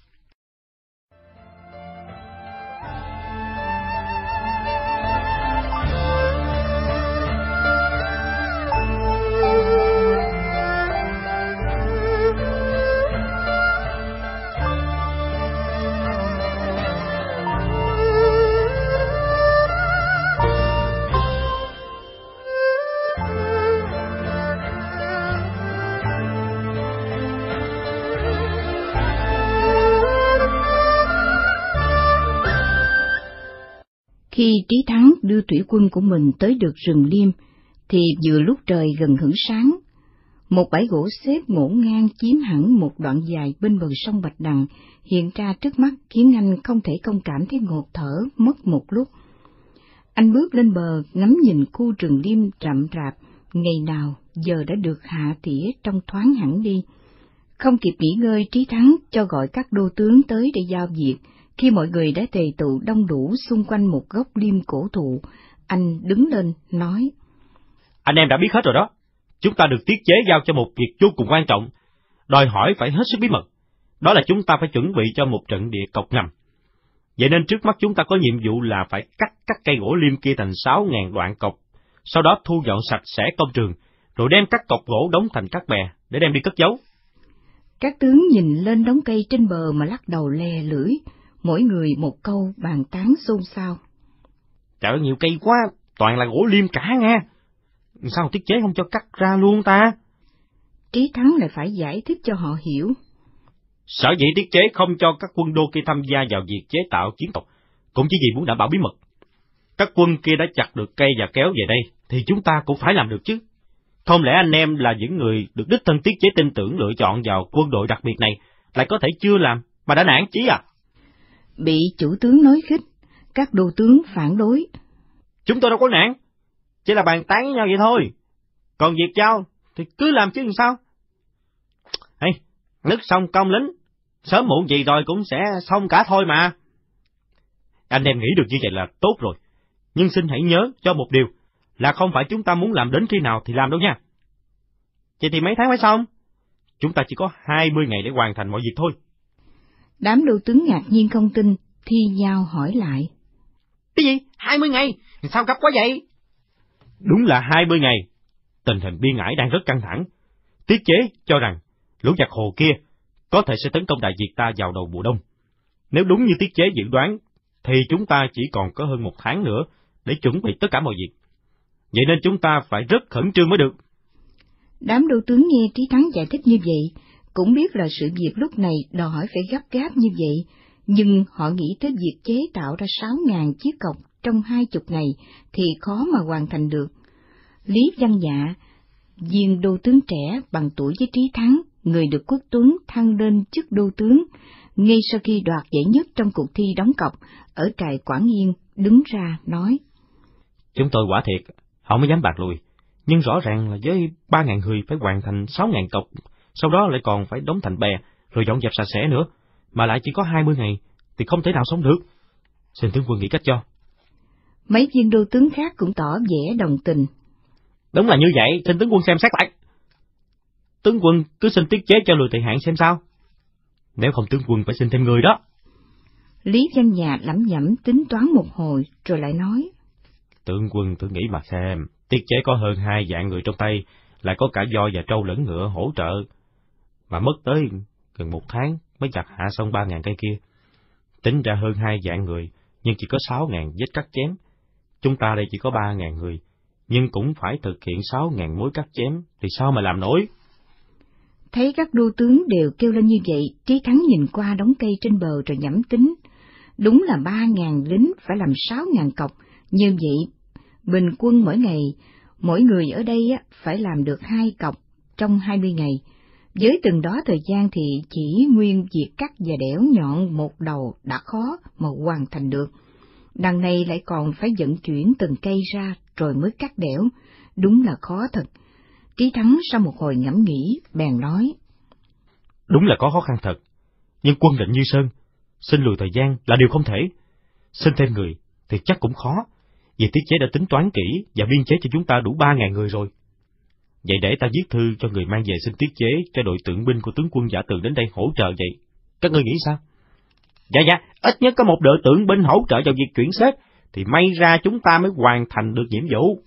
Khi Trí Thắng đưa thủy quân của mình tới được rừng Liêm, thì vừa lúc trời gần hửng sáng, một bãi gỗ xếp ngổn ngang chiếm hẳn một đoạn dài bên bờ sông Bạch Đằng hiện ra trước mắt khiến anh không thể không cảm thấy ngột thở mất một lúc. Anh bước lên bờ ngắm nhìn khu rừng Liêm rậm rạp, ngày nào giờ đã được hạ tỉa trong thoáng hẳn đi. Không kịp nghỉ ngơi, Trí Thắng cho gọi các đô tướng tới để giao việc. Khi mọi người đã tề tụ đông đủ xung quanh một gốc liêm cổ thụ, anh đứng lên, nói. Anh em đã biết hết rồi đó. Chúng ta được tiết chế giao cho một việc vô cùng quan trọng, đòi hỏi phải hết sức bí mật. Đó là chúng ta phải chuẩn bị cho một trận địa cọc ngầm. Vậy nên trước mắt chúng ta có nhiệm vụ là phải cắt các cây gỗ liêm kia thành sáu ngàn đoạn cọc, sau đó thu dọn sạch sẽ công trường, rồi đem các cọc gỗ đóng thành các bè để đem đi cất giấu. Các tướng nhìn lên đống cây trên bờ mà lắc đầu le lưỡi. Mỗi người một câu bàn tán xôn xao. Trời ơi, nhiều cây quá, toàn là gỗ liêm cả nghe. Sao tiết chế không cho cắt ra luôn ta? Trí Thắng lại phải giải thích cho họ hiểu. Sở dĩ tiết chế không cho các quân đô kia tham gia vào việc chế tạo chiến tộc, cũng chỉ vì muốn đảm bảo bí mật. Các quân kia đã chặt được cây và kéo về đây, thì chúng ta cũng phải làm được chứ. Không lẽ anh em là những người được đích thân tiết chế tin tưởng lựa chọn vào quân đội đặc biệt này, lại có thể chưa làm, mà đã nản chí à? Bị chủ tướng nói khích, các đô tướng phản đối. Chúng tôi đâu có nản, chỉ là bàn tán với nhau vậy thôi. Còn việc giao thì cứ làm chứ làm sao. Hey, nước sông công lính, sớm muộn gì rồi cũng sẽ xong cả thôi mà. Anh em nghĩ được như vậy là tốt rồi. Nhưng xin hãy nhớ cho một điều, là không phải chúng ta muốn làm đến khi nào thì làm đâu nha. Vậy thì mấy tháng phải xong? Chúng ta chỉ có hai mươi ngày để hoàn thành mọi việc thôi. Đám đô tướng ngạc nhiên không tin, thi nhau hỏi lại. Cái gì? hai mươi ngày? Sao gấp quá vậy? Đúng là hai mươi ngày. Tình hình biên ải đang rất căng thẳng. Tiết chế cho rằng lũ giặc hồ kia có thể sẽ tấn công Đại Việt ta vào đầu mùa đông. Nếu đúng như tiết chế dự đoán, thì chúng ta chỉ còn có hơn một tháng nữa để chuẩn bị tất cả mọi việc. Vậy nên chúng ta phải rất khẩn trương mới được. Đám đô tướng nghe Trí Thắng giải thích như vậy, cũng biết là sự việc lúc này đòi hỏi phải gấp gáp như vậy, nhưng họ nghĩ tới việc chế tạo ra sáu ngàn chiếc cọc trong hai chục ngày thì khó mà hoàn thành được. Lý Văn Dạ, viên đô tướng trẻ bằng tuổi với Trí Thắng, người được Quốc Tuấn thăng lên chức đô tướng, ngay sau khi đoạt giải nhất trong cuộc thi đóng cọc ở trại Quảng Yên, đứng ra nói: Chúng tôi quả thiệt, họ mới dám bạc lùi, nhưng rõ ràng là với ba ngàn người phải hoàn thành sáu ngàn cọc, sau đó lại còn phải đóng thành bè, rồi dọn dẹp sạch sẽ nữa, mà lại chỉ có hai mươi ngày, thì không thể nào sống được. Xin tướng quân nghĩ cách cho. Mấy viên đô tướng khác cũng tỏ vẻ đồng tình. Đúng là như vậy, xin tướng quân xem xét lại. Tướng quân cứ xin tiết chế cho lùi thời hạn xem sao. Nếu không tướng quân phải xin thêm người đó. Lý Văn Nhà lẩm nhẩm tính toán một hồi, rồi lại nói: Tướng quân thử nghĩ mà xem, tiết chế có hơn hai vạn người trong tay, lại có cả voi và trâu lẫn ngựa hỗ trợ, mà mất tới gần một tháng mới chặt hạ xong ba ngàn cây kia. Tính ra hơn hai vạn người, nhưng chỉ có sáu ngàn vết cắt chém. Chúng ta đây chỉ có ba ngàn người, nhưng cũng phải thực hiện sáu ngàn mối cắt chém, thì sao mà làm nổi? Thấy các đô tướng đều kêu lên như vậy, Trí Thắng nhìn qua đống cây trên bờ rồi nhẩm tính. Đúng là ba ngàn lính phải làm sáu ngàn cọc, như vậy bình quân mỗi ngày, mỗi người ở đây phải làm được hai cọc trong hai mươi ngày. Với từng đó thời gian thì chỉ nguyên việc cắt và đẽo nhọn một đầu đã khó mà hoàn thành được. Đằng này lại còn phải vận chuyển từng cây ra rồi mới cắt đẽo, đúng là khó thật. Trí Thắng sau một hồi ngẫm nghĩ, bèn nói: Đúng là có khó khăn thật, nhưng quân định như sơn, xin lùi thời gian là điều không thể. Xin thêm người thì chắc cũng khó, vì tiết chế đã tính toán kỹ và biên chế cho chúng ta đủ ba ngàn người rồi. Vậy để ta viết thư cho người mang về xin tiết chế cho đội tượng binh của tướng quân Giả Tường đến đây hỗ trợ vậy. Các ngươi nghĩ sao? Dạ dạ, ít nhất có một đội tượng binh hỗ trợ vào việc chuyển xếp, thì may ra chúng ta mới hoàn thành được nhiệm vụ.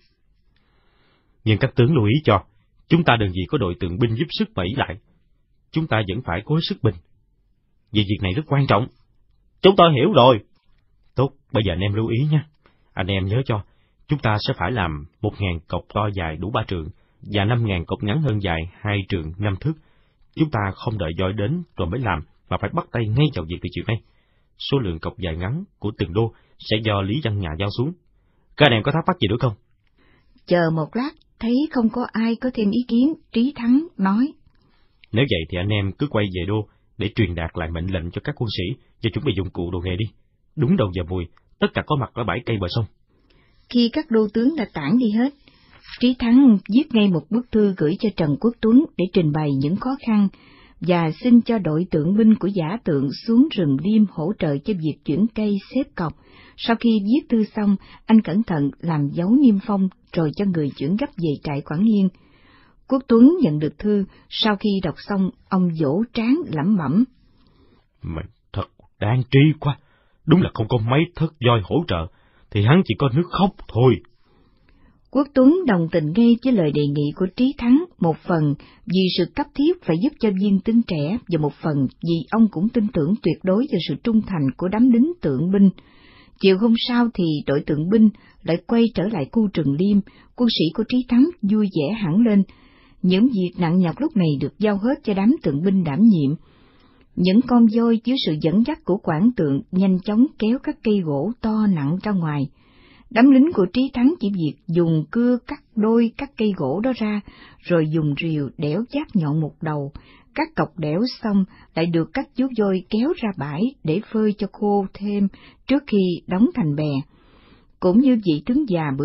Nhưng các tướng lưu ý cho, chúng ta đừng vì có đội tượng binh giúp sức mà ỷ lại. Chúng ta vẫn phải có sức binh. Vì việc này rất quan trọng. Chúng tôi hiểu rồi. Tốt, bây giờ anh em lưu ý nha. Anh em nhớ cho, chúng ta sẽ phải làm một ngàn cọc to dài đủ ba trượng, và năm ngàn cọc ngắn hơn dài hai trượng năm thước. Chúng ta không đợi voi đến rồi mới làm, mà phải bắt tay ngay vào việc từ chiều nay. Số lượng cọc dài ngắn của từng đô sẽ do Lý Văn Nhà giao xuống. Các anh em có thắc mắc gì nữa không? Chờ một lát, thấy không có ai có thêm ý kiến, Trí Thắng nói: Nếu vậy thì anh em cứ quay về đô để truyền đạt lại mệnh lệnh cho các quân sĩ và chuẩn bị dụng cụ đồ nghề đi. Đúng đầu giờ mùi, tất cả có mặt ở bãi cây bờ sông. Khi các đô tướng đã tản đi hết, Trí Thắng viết ngay một bức thư gửi cho Trần Quốc Tuấn để trình bày những khó khăn và xin cho đội tượng binh của Giả Tượng xuống rừng Liêm hỗ trợ cho việc chuyển cây xếp cọc. Sau khi viết thư xong, anh cẩn thận làm dấu niêm phong rồi cho người chuyển gấp về trại Quảng Yên. Quốc Tuấn nhận được thư, sau khi đọc xong, ông vỗ trán lẩm bẩm: Mình thật đáng tri quá, đúng là không có mấy thất voi hỗ trợ, thì hắn chỉ có nước khóc thôi. Quốc Tuấn đồng tình ngay với lời đề nghị của Trí Thắng, một phần vì sự cấp thiết phải giúp cho viên tướng trẻ, và một phần vì ông cũng tin tưởng tuyệt đối vào sự trung thành của đám lính tượng binh. Chiều hôm sau thì đội tượng binh lại quay trở lại khu rừng Liêm, quân sĩ của Trí Thắng vui vẻ hẳn lên. Những việc nặng nhọc lúc này được giao hết cho đám tượng binh đảm nhiệm. Những con voi dưới sự dẫn dắt của quản tượng nhanh chóng kéo các cây gỗ to nặng ra ngoài. Đám lính của Trí Thắng chỉ việc dùng cưa cắt đôi các cây gỗ đó ra, rồi dùng rìu đẽo chát nhọn một đầu. Các cọc đẽo xong lại được các chú voi kéo ra bãi để phơi cho khô thêm trước khi đóng thành bè. Cũng như vị tướng già bữa trước,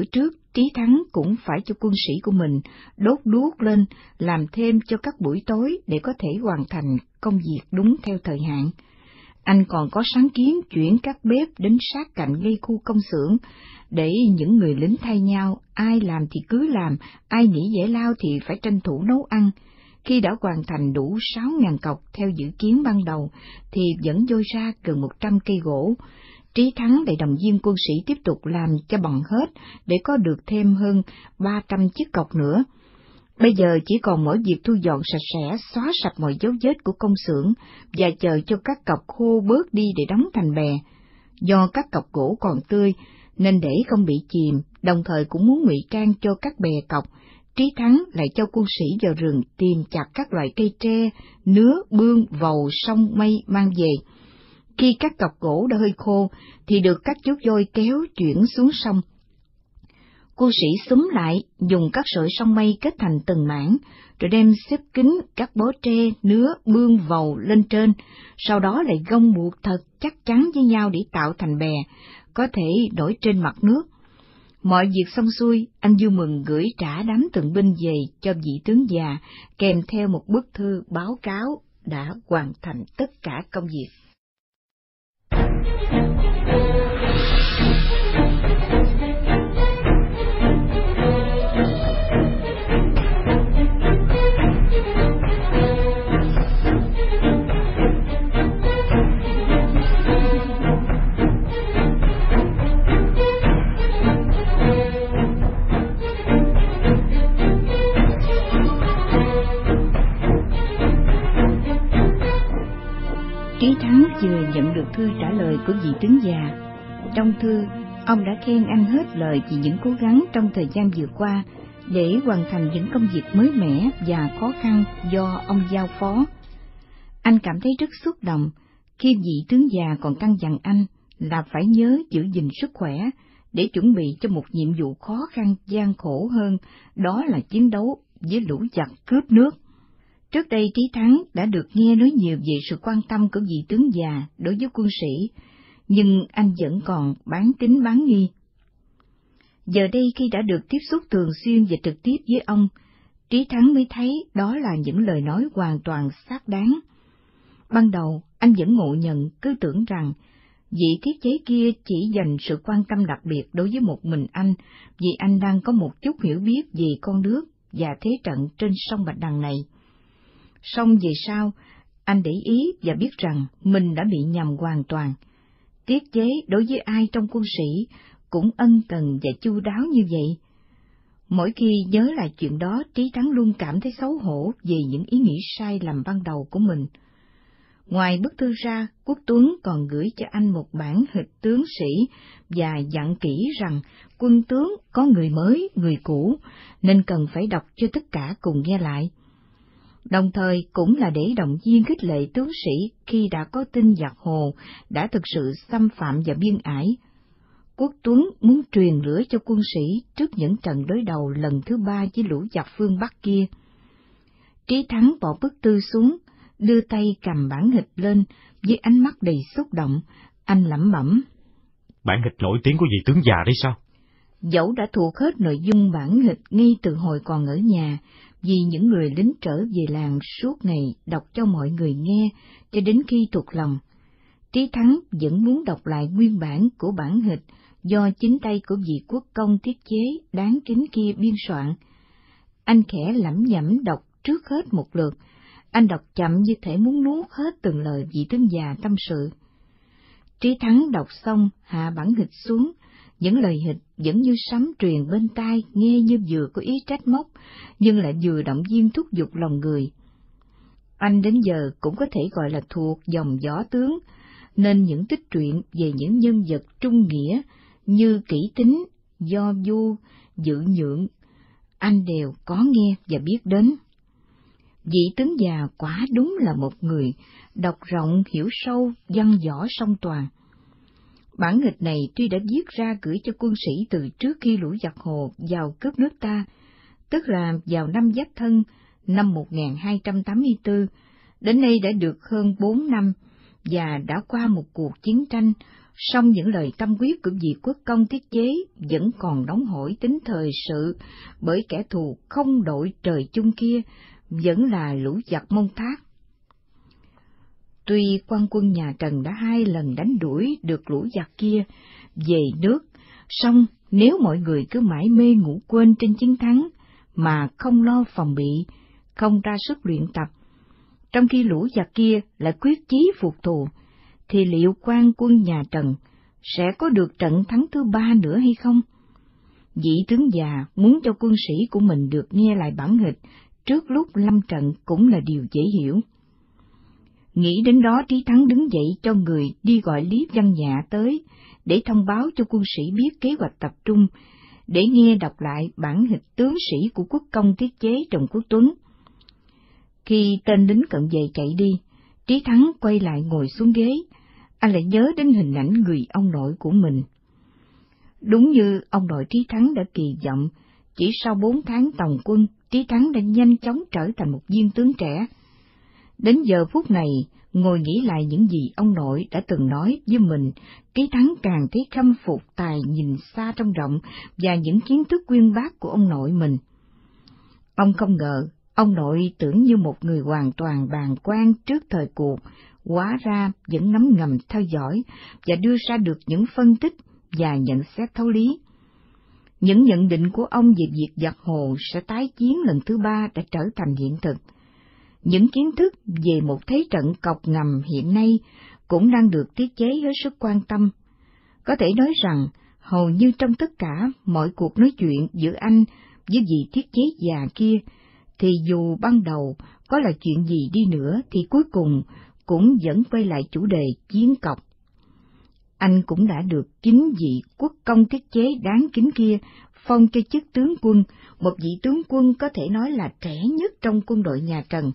Trí Thắng cũng phải cho quân sĩ của mình đốt đuốc lên, làm thêm cho các buổi tối để có thể hoàn thành công việc đúng theo thời hạn. Anh còn có sáng kiến chuyển các bếp đến sát cạnh ngay khu công xưởng, để những người lính thay nhau, ai làm thì cứ làm, ai nghỉ giải lao thì phải tranh thủ nấu ăn. Khi đã hoàn thành đủ sáu ngàn cọc theo dự kiến ban đầu, thì vẫn dôi ra gần một trăm cây gỗ. Trí Thắng lại động viên quân sĩ tiếp tục làm cho bằng hết để có được thêm hơn ba trăm chiếc cọc nữa. Bây giờ chỉ còn mỗi việc thu dọn sạch sẽ, xóa sạch mọi dấu vết của công xưởng và chờ cho các cọc khô bớt đi để đóng thành bè. Do các cọc gỗ còn tươi nên để không bị chìm, đồng thời cũng muốn ngụy trang cho các bè cọc, Trí Thắng lại cho quân sĩ vào rừng tìm chặt các loại cây tre, nứa, bương, vầu, sông mây mang về. Khi các cọc gỗ đã hơi khô thì được các chú voi kéo chuyển xuống sông. Quân sĩ xúm lại, dùng các sợi sông mây kết thành từng mảng, rồi đem xếp kín các bó tre, nứa, bương, vầu lên trên, sau đó lại gông buộc thật chắc chắn với nhau để tạo thành bè, có thể nổi trên mặt nước. Mọi việc xong xuôi, anh vui mừng gửi trả đám tượng binh về cho vị tướng già, kèm theo một bức thư báo cáo đã hoàn thành tất cả công việc. Trí Thắng vừa nhận được thư trả lời của vị tướng già. Trong thư, ông đã khen anh hết lời vì những cố gắng trong thời gian vừa qua để hoàn thành những công việc mới mẻ và khó khăn do ông giao phó. Anh cảm thấy rất xúc động khi vị tướng già còn căn dặn anh là phải nhớ giữ gìn sức khỏe để chuẩn bị cho một nhiệm vụ khó khăn gian khổ hơn, đó là chiến đấu với lũ giặc cướp nước. Trước đây Trí Thắng đã được nghe nói nhiều về sự quan tâm của vị tướng già đối với quân sĩ, nhưng anh vẫn còn bán tín bán nghi. Giờ đây khi đã được tiếp xúc thường xuyên và trực tiếp với ông, Trí Thắng mới thấy đó là những lời nói hoàn toàn xác đáng. Ban đầu anh vẫn ngộ nhận, cứ tưởng rằng vị thiết chế kia chỉ dành sự quan tâm đặc biệt đối với một mình anh, vì anh đang có một chút hiểu biết về con nước và thế trận trên sông Bạch Đằng này. Song về sau, anh để ý và biết rằng mình đã bị nhầm hoàn toàn. Tiết chế đối với ai trong quân sĩ cũng ân cần và chu đáo như vậy. Mỗi khi nhớ lại chuyện đó, Trí Thắng luôn cảm thấy xấu hổ về những ý nghĩ sai lầm ban đầu của mình. Ngoài bức thư ra, Quốc Tuấn còn gửi cho anh một bản hịch tướng sĩ và dặn kỹ rằng quân tướng có người mới, người cũ, nên cần phải đọc cho tất cả cùng nghe lại. Đồng thời cũng là để động viên khích lệ tướng sĩ khi đã có tin giặc Hồ đã thực sự xâm phạm vào biên ải. Quốc Tuấn muốn truyền lửa cho quân sĩ trước những trận đối đầu lần thứ ba với lũ giặc phương Bắc kia. Trí Thắng bỏ bức thư xuống, đưa tay cầm bản hịch lên với ánh mắt đầy xúc động. Anh lẩm bẩm: Bản hịch nổi tiếng của vị tướng già đấy sao? Dẫu đã thuộc hết nội dung bản hịch ngay từ hồi còn ở nhà, vì những người lính trở về làng suốt ngày đọc cho mọi người nghe cho đến khi thuộc lòng, Trí Thắng vẫn muốn đọc lại nguyên bản của bản hịch do chính tay của vị quốc công thiết chế đáng kính kia biên soạn. Anh khẽ lẩm nhẩm đọc trước hết một lượt, anh đọc chậm như thể muốn nuốt hết từng lời vị tướng già tâm sự. Trí Thắng đọc xong hạ bản hịch xuống, những lời hịch vẫn như sấm truyền bên tai, nghe như vừa có ý trách móc, nhưng lại vừa động viên thúc giục lòng người. Anh đến giờ cũng có thể gọi là thuộc dòng võ tướng, nên những tích truyện về những nhân vật trung nghĩa như Kỷ Tính, Do Du, Dự Nhượng, anh đều có nghe và biết đến. Vị tướng già quả đúng là một người đọc rộng hiểu sâu, văn võ song toàn. Bản hịch này tuy đã viết ra gửi cho quân sĩ từ trước khi lũ giặc Hồ vào cướp nước ta, tức là vào năm Giáp Thân năm một nghìn hai trăm tám mươi tư, đến nay đã được hơn bốn năm và đã qua một cuộc chiến tranh, Song những lời tâm quyết của vị quốc công Tiết Chế vẫn còn nóng hổi tính thời sự, bởi kẻ thù không đội trời chung kia vẫn là lũ giặc Mông Thác. Tuy quan quân nhà Trần đã hai lần đánh đuổi được lũ giặc kia về nước, song nếu mọi người cứ mãi mê ngủ quên trên chiến thắng mà không lo phòng bị, không ra sức luyện tập, trong khi lũ giặc kia lại quyết chí phục thù, thì liệu quan quân nhà Trần sẽ có được trận thắng thứ ba nữa hay không? Vị tướng già muốn cho quân sĩ của mình được nghe lại bản hịch trước lúc lâm trận cũng là điều dễ hiểu. Nghĩ đến đó, Trí Thắng đứng dậy cho người đi gọi Lý Văn Nhạ tới, để thông báo cho quân sĩ biết kế hoạch tập trung, để nghe đọc lại bản hịch tướng sĩ của quốc công Tiết Chế Trần Quốc Tuấn. Khi tên lính cận vệ chạy đi, Trí Thắng quay lại ngồi xuống ghế, anh lại nhớ đến hình ảnh người ông nội của mình. Đúng như ông nội Trí Thắng đã kỳ vọng, chỉ sau bốn tháng tòng quân, Trí Thắng đã nhanh chóng trở thành một viên tướng trẻ. Đến giờ phút này, ngồi nghĩ lại những gì ông nội đã từng nói với mình, Trí Thắng càng thấy khâm phục tài nhìn xa trông rộng và những kiến thức uyên bác của ông nội mình. Ông không ngờ, ông nội tưởng như một người hoàn toàn bàng quan trước thời cuộc, hóa ra vẫn nắm ngầm theo dõi và đưa ra được những phân tích và nhận xét thấu lý. Những nhận định của ông về việc giặc Hồ sẽ tái chiến lần thứ ba đã trở thành hiện thực. Những kiến thức về một thế trận cọc ngầm hiện nay cũng đang được Tiết Chế hết sức quan tâm. Có thể nói rằng, hầu như trong tất cả mọi cuộc nói chuyện giữa anh với vị Tiết Chế già kia, thì dù ban đầu có là chuyện gì đi nữa thì cuối cùng cũng vẫn quay lại chủ đề chiến cọc. Anh cũng đã được chính vị quốc công Tiết Chế đáng kính kia phong cho chức tướng quân, một vị tướng quân có thể nói là trẻ nhất trong quân đội nhà Trần.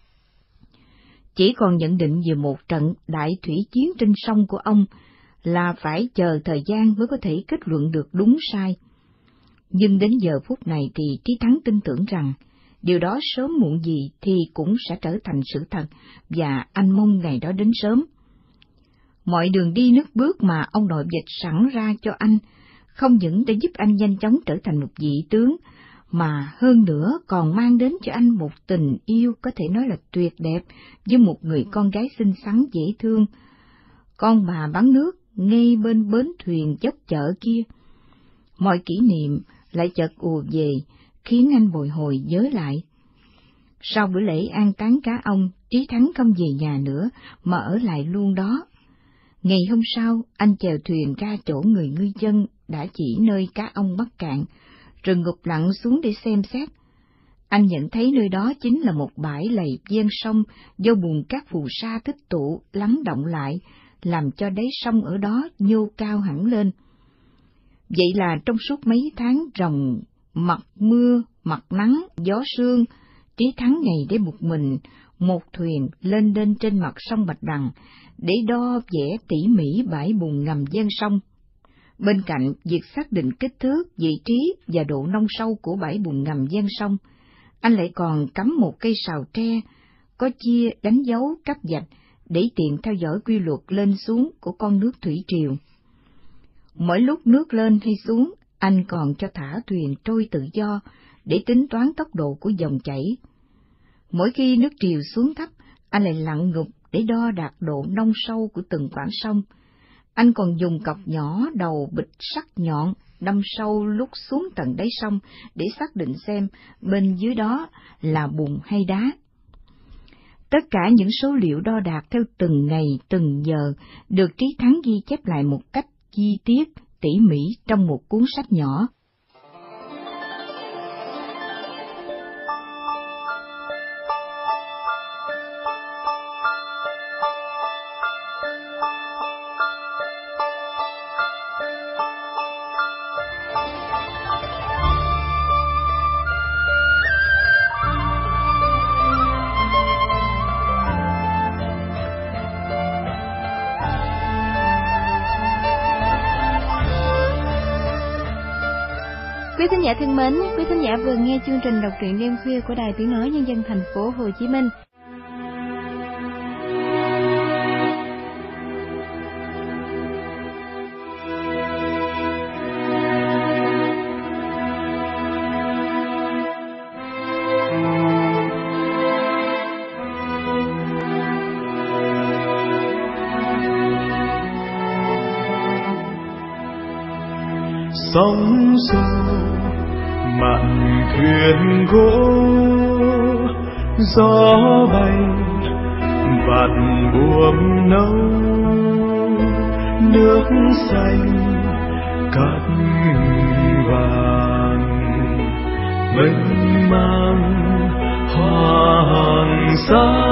Chỉ còn nhận định về một trận đại thủy chiến trên sông của ông là phải chờ thời gian mới có thể kết luận được đúng sai. Nhưng đến giờ phút này thì Trí Thắng tin tưởng rằng điều đó sớm muộn gì thì cũng sẽ trở thành sự thật, và anh mong ngày đó đến sớm. Mọi đường đi nước bước mà ông nội vạch sẵn ra cho anh không những để giúp anh nhanh chóng trở thành một vị tướng, mà hơn nữa còn mang đến cho anh một tình yêu có thể nói là tuyệt đẹp với một người con gái xinh xắn dễ thương, con bà bán nước ngay bên bến thuyền dốc chợ kia. Mọi kỷ niệm lại chợt ùa về, khiến anh bồi hồi nhớ lại. Sau bữa lễ an táng cá ông, Trí Thắng không về nhà nữa mà ở lại luôn đó. Ngày hôm sau, anh chèo thuyền ra chỗ người ngư dân đã chỉ nơi cá ông mắc cạn, rồi ngụp lặn xuống để xem xét. Anh nhận thấy nơi đó chính là một bãi lầy ven sông do bùn cát phù sa tích tụ lắng động lại, làm cho đáy sông ở đó nhô cao hẳn lên. Vậy là trong suốt mấy tháng ròng mặt mưa, mặt nắng, gió sương, Trí Thắng ngày để một mình, một thuyền lên lên trên mặt sông Bạch Đằng để đo vẽ tỉ mỉ bãi bùn ngầm ven sông. Bên cạnh việc xác định kích thước, vị trí và độ nông sâu của bãi bùn ngầm ven sông, anh lại còn cắm một cây sào tre, có chia đánh dấu cắt vạch để tiện theo dõi quy luật lên xuống của con nước thủy triều. Mỗi lúc nước lên hay xuống, anh còn cho thả thuyền trôi tự do để tính toán tốc độ của dòng chảy. Mỗi khi nước triều xuống thấp, anh lại lặn ngụp để đo đạc độ nông sâu của từng quãng sông. Anh còn dùng cọc nhỏ đầu bịch sắc nhọn đâm sâu lúc xuống tận đáy sông để xác định xem bên dưới đó là bùn hay đá. Tất cả những số liệu đo đạc theo từng ngày, từng giờ được Trí Thắng ghi chép lại một cách chi tiết, tỉ mỉ trong một cuốn sách nhỏ. Quý thính giả thân mến, quý thính giả vừa nghe chương trình đọc truyện đêm khuya của Đài Tiếng nói Nhân dân thành phố Hồ Chí Minh. sóng xô mặn thuyền gỗ, gió bay vạt buồm nâu, nước xanh cát vàng mênh mang hoàng sa.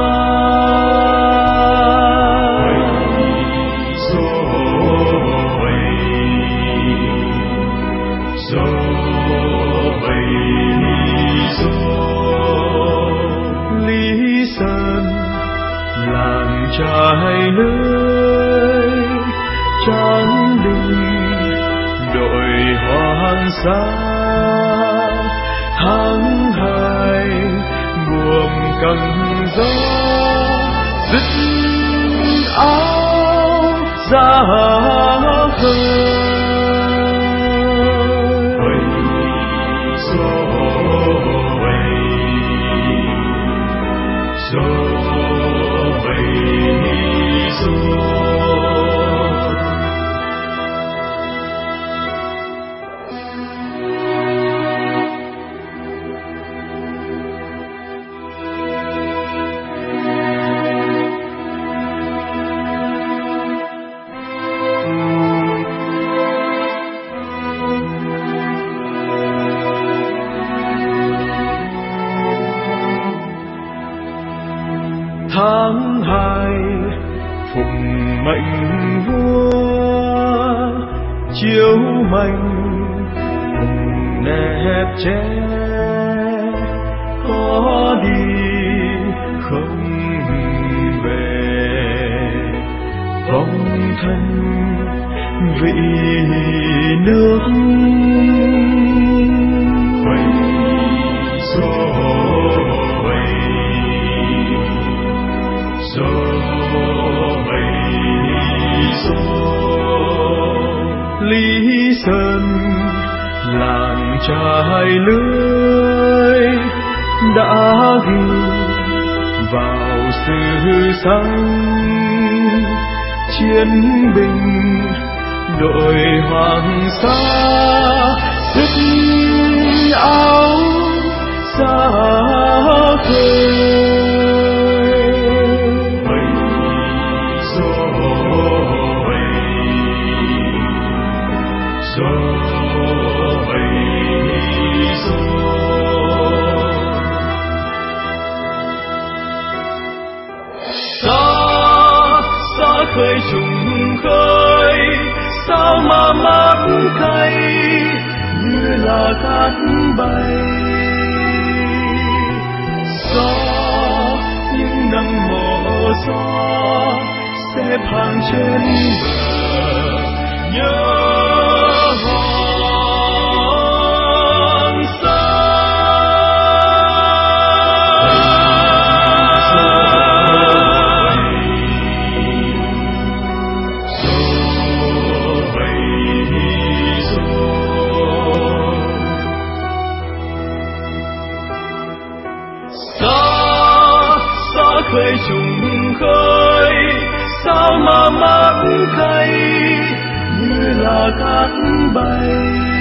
Lý Sơn làng trai nơi Tráng Đình đội hoàng sa, tháng hai buồm căng gió dứt áo ra khơi. Tháng hai phụng mệnh vua, chiếu manh cùng nếp tre, có đi không về, vong thân vị nước. Quay Lý Sơn làng trai lưới đã ghi vào sử sách, chiến binh đội hoàng sa dứt áo ra khơi. Khơi trùng khơi sao mà mắt cay như là cát bay, gió những nắng mùa gió xếp hàng trên bờ nhớ hoàng sa. Khơi trùng khơi sao mà mắt cay như là cát bay,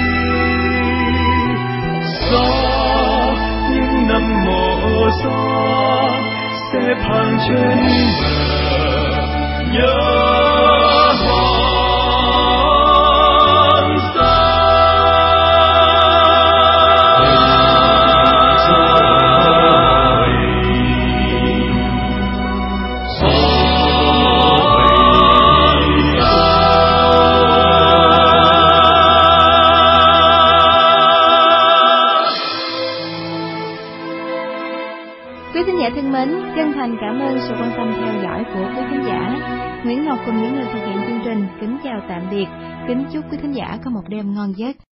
gió những năm mùa gió xếp hàng trên bờ nhớ hoàng sa. Thân mến, chân thành cảm ơn sự quan tâm theo dõi của quý khán giả. Nguyễn Ngọc cùng những người thực hiện chương trình kính chào tạm biệt, kính chúc quý khán giả có một đêm ngon giấc.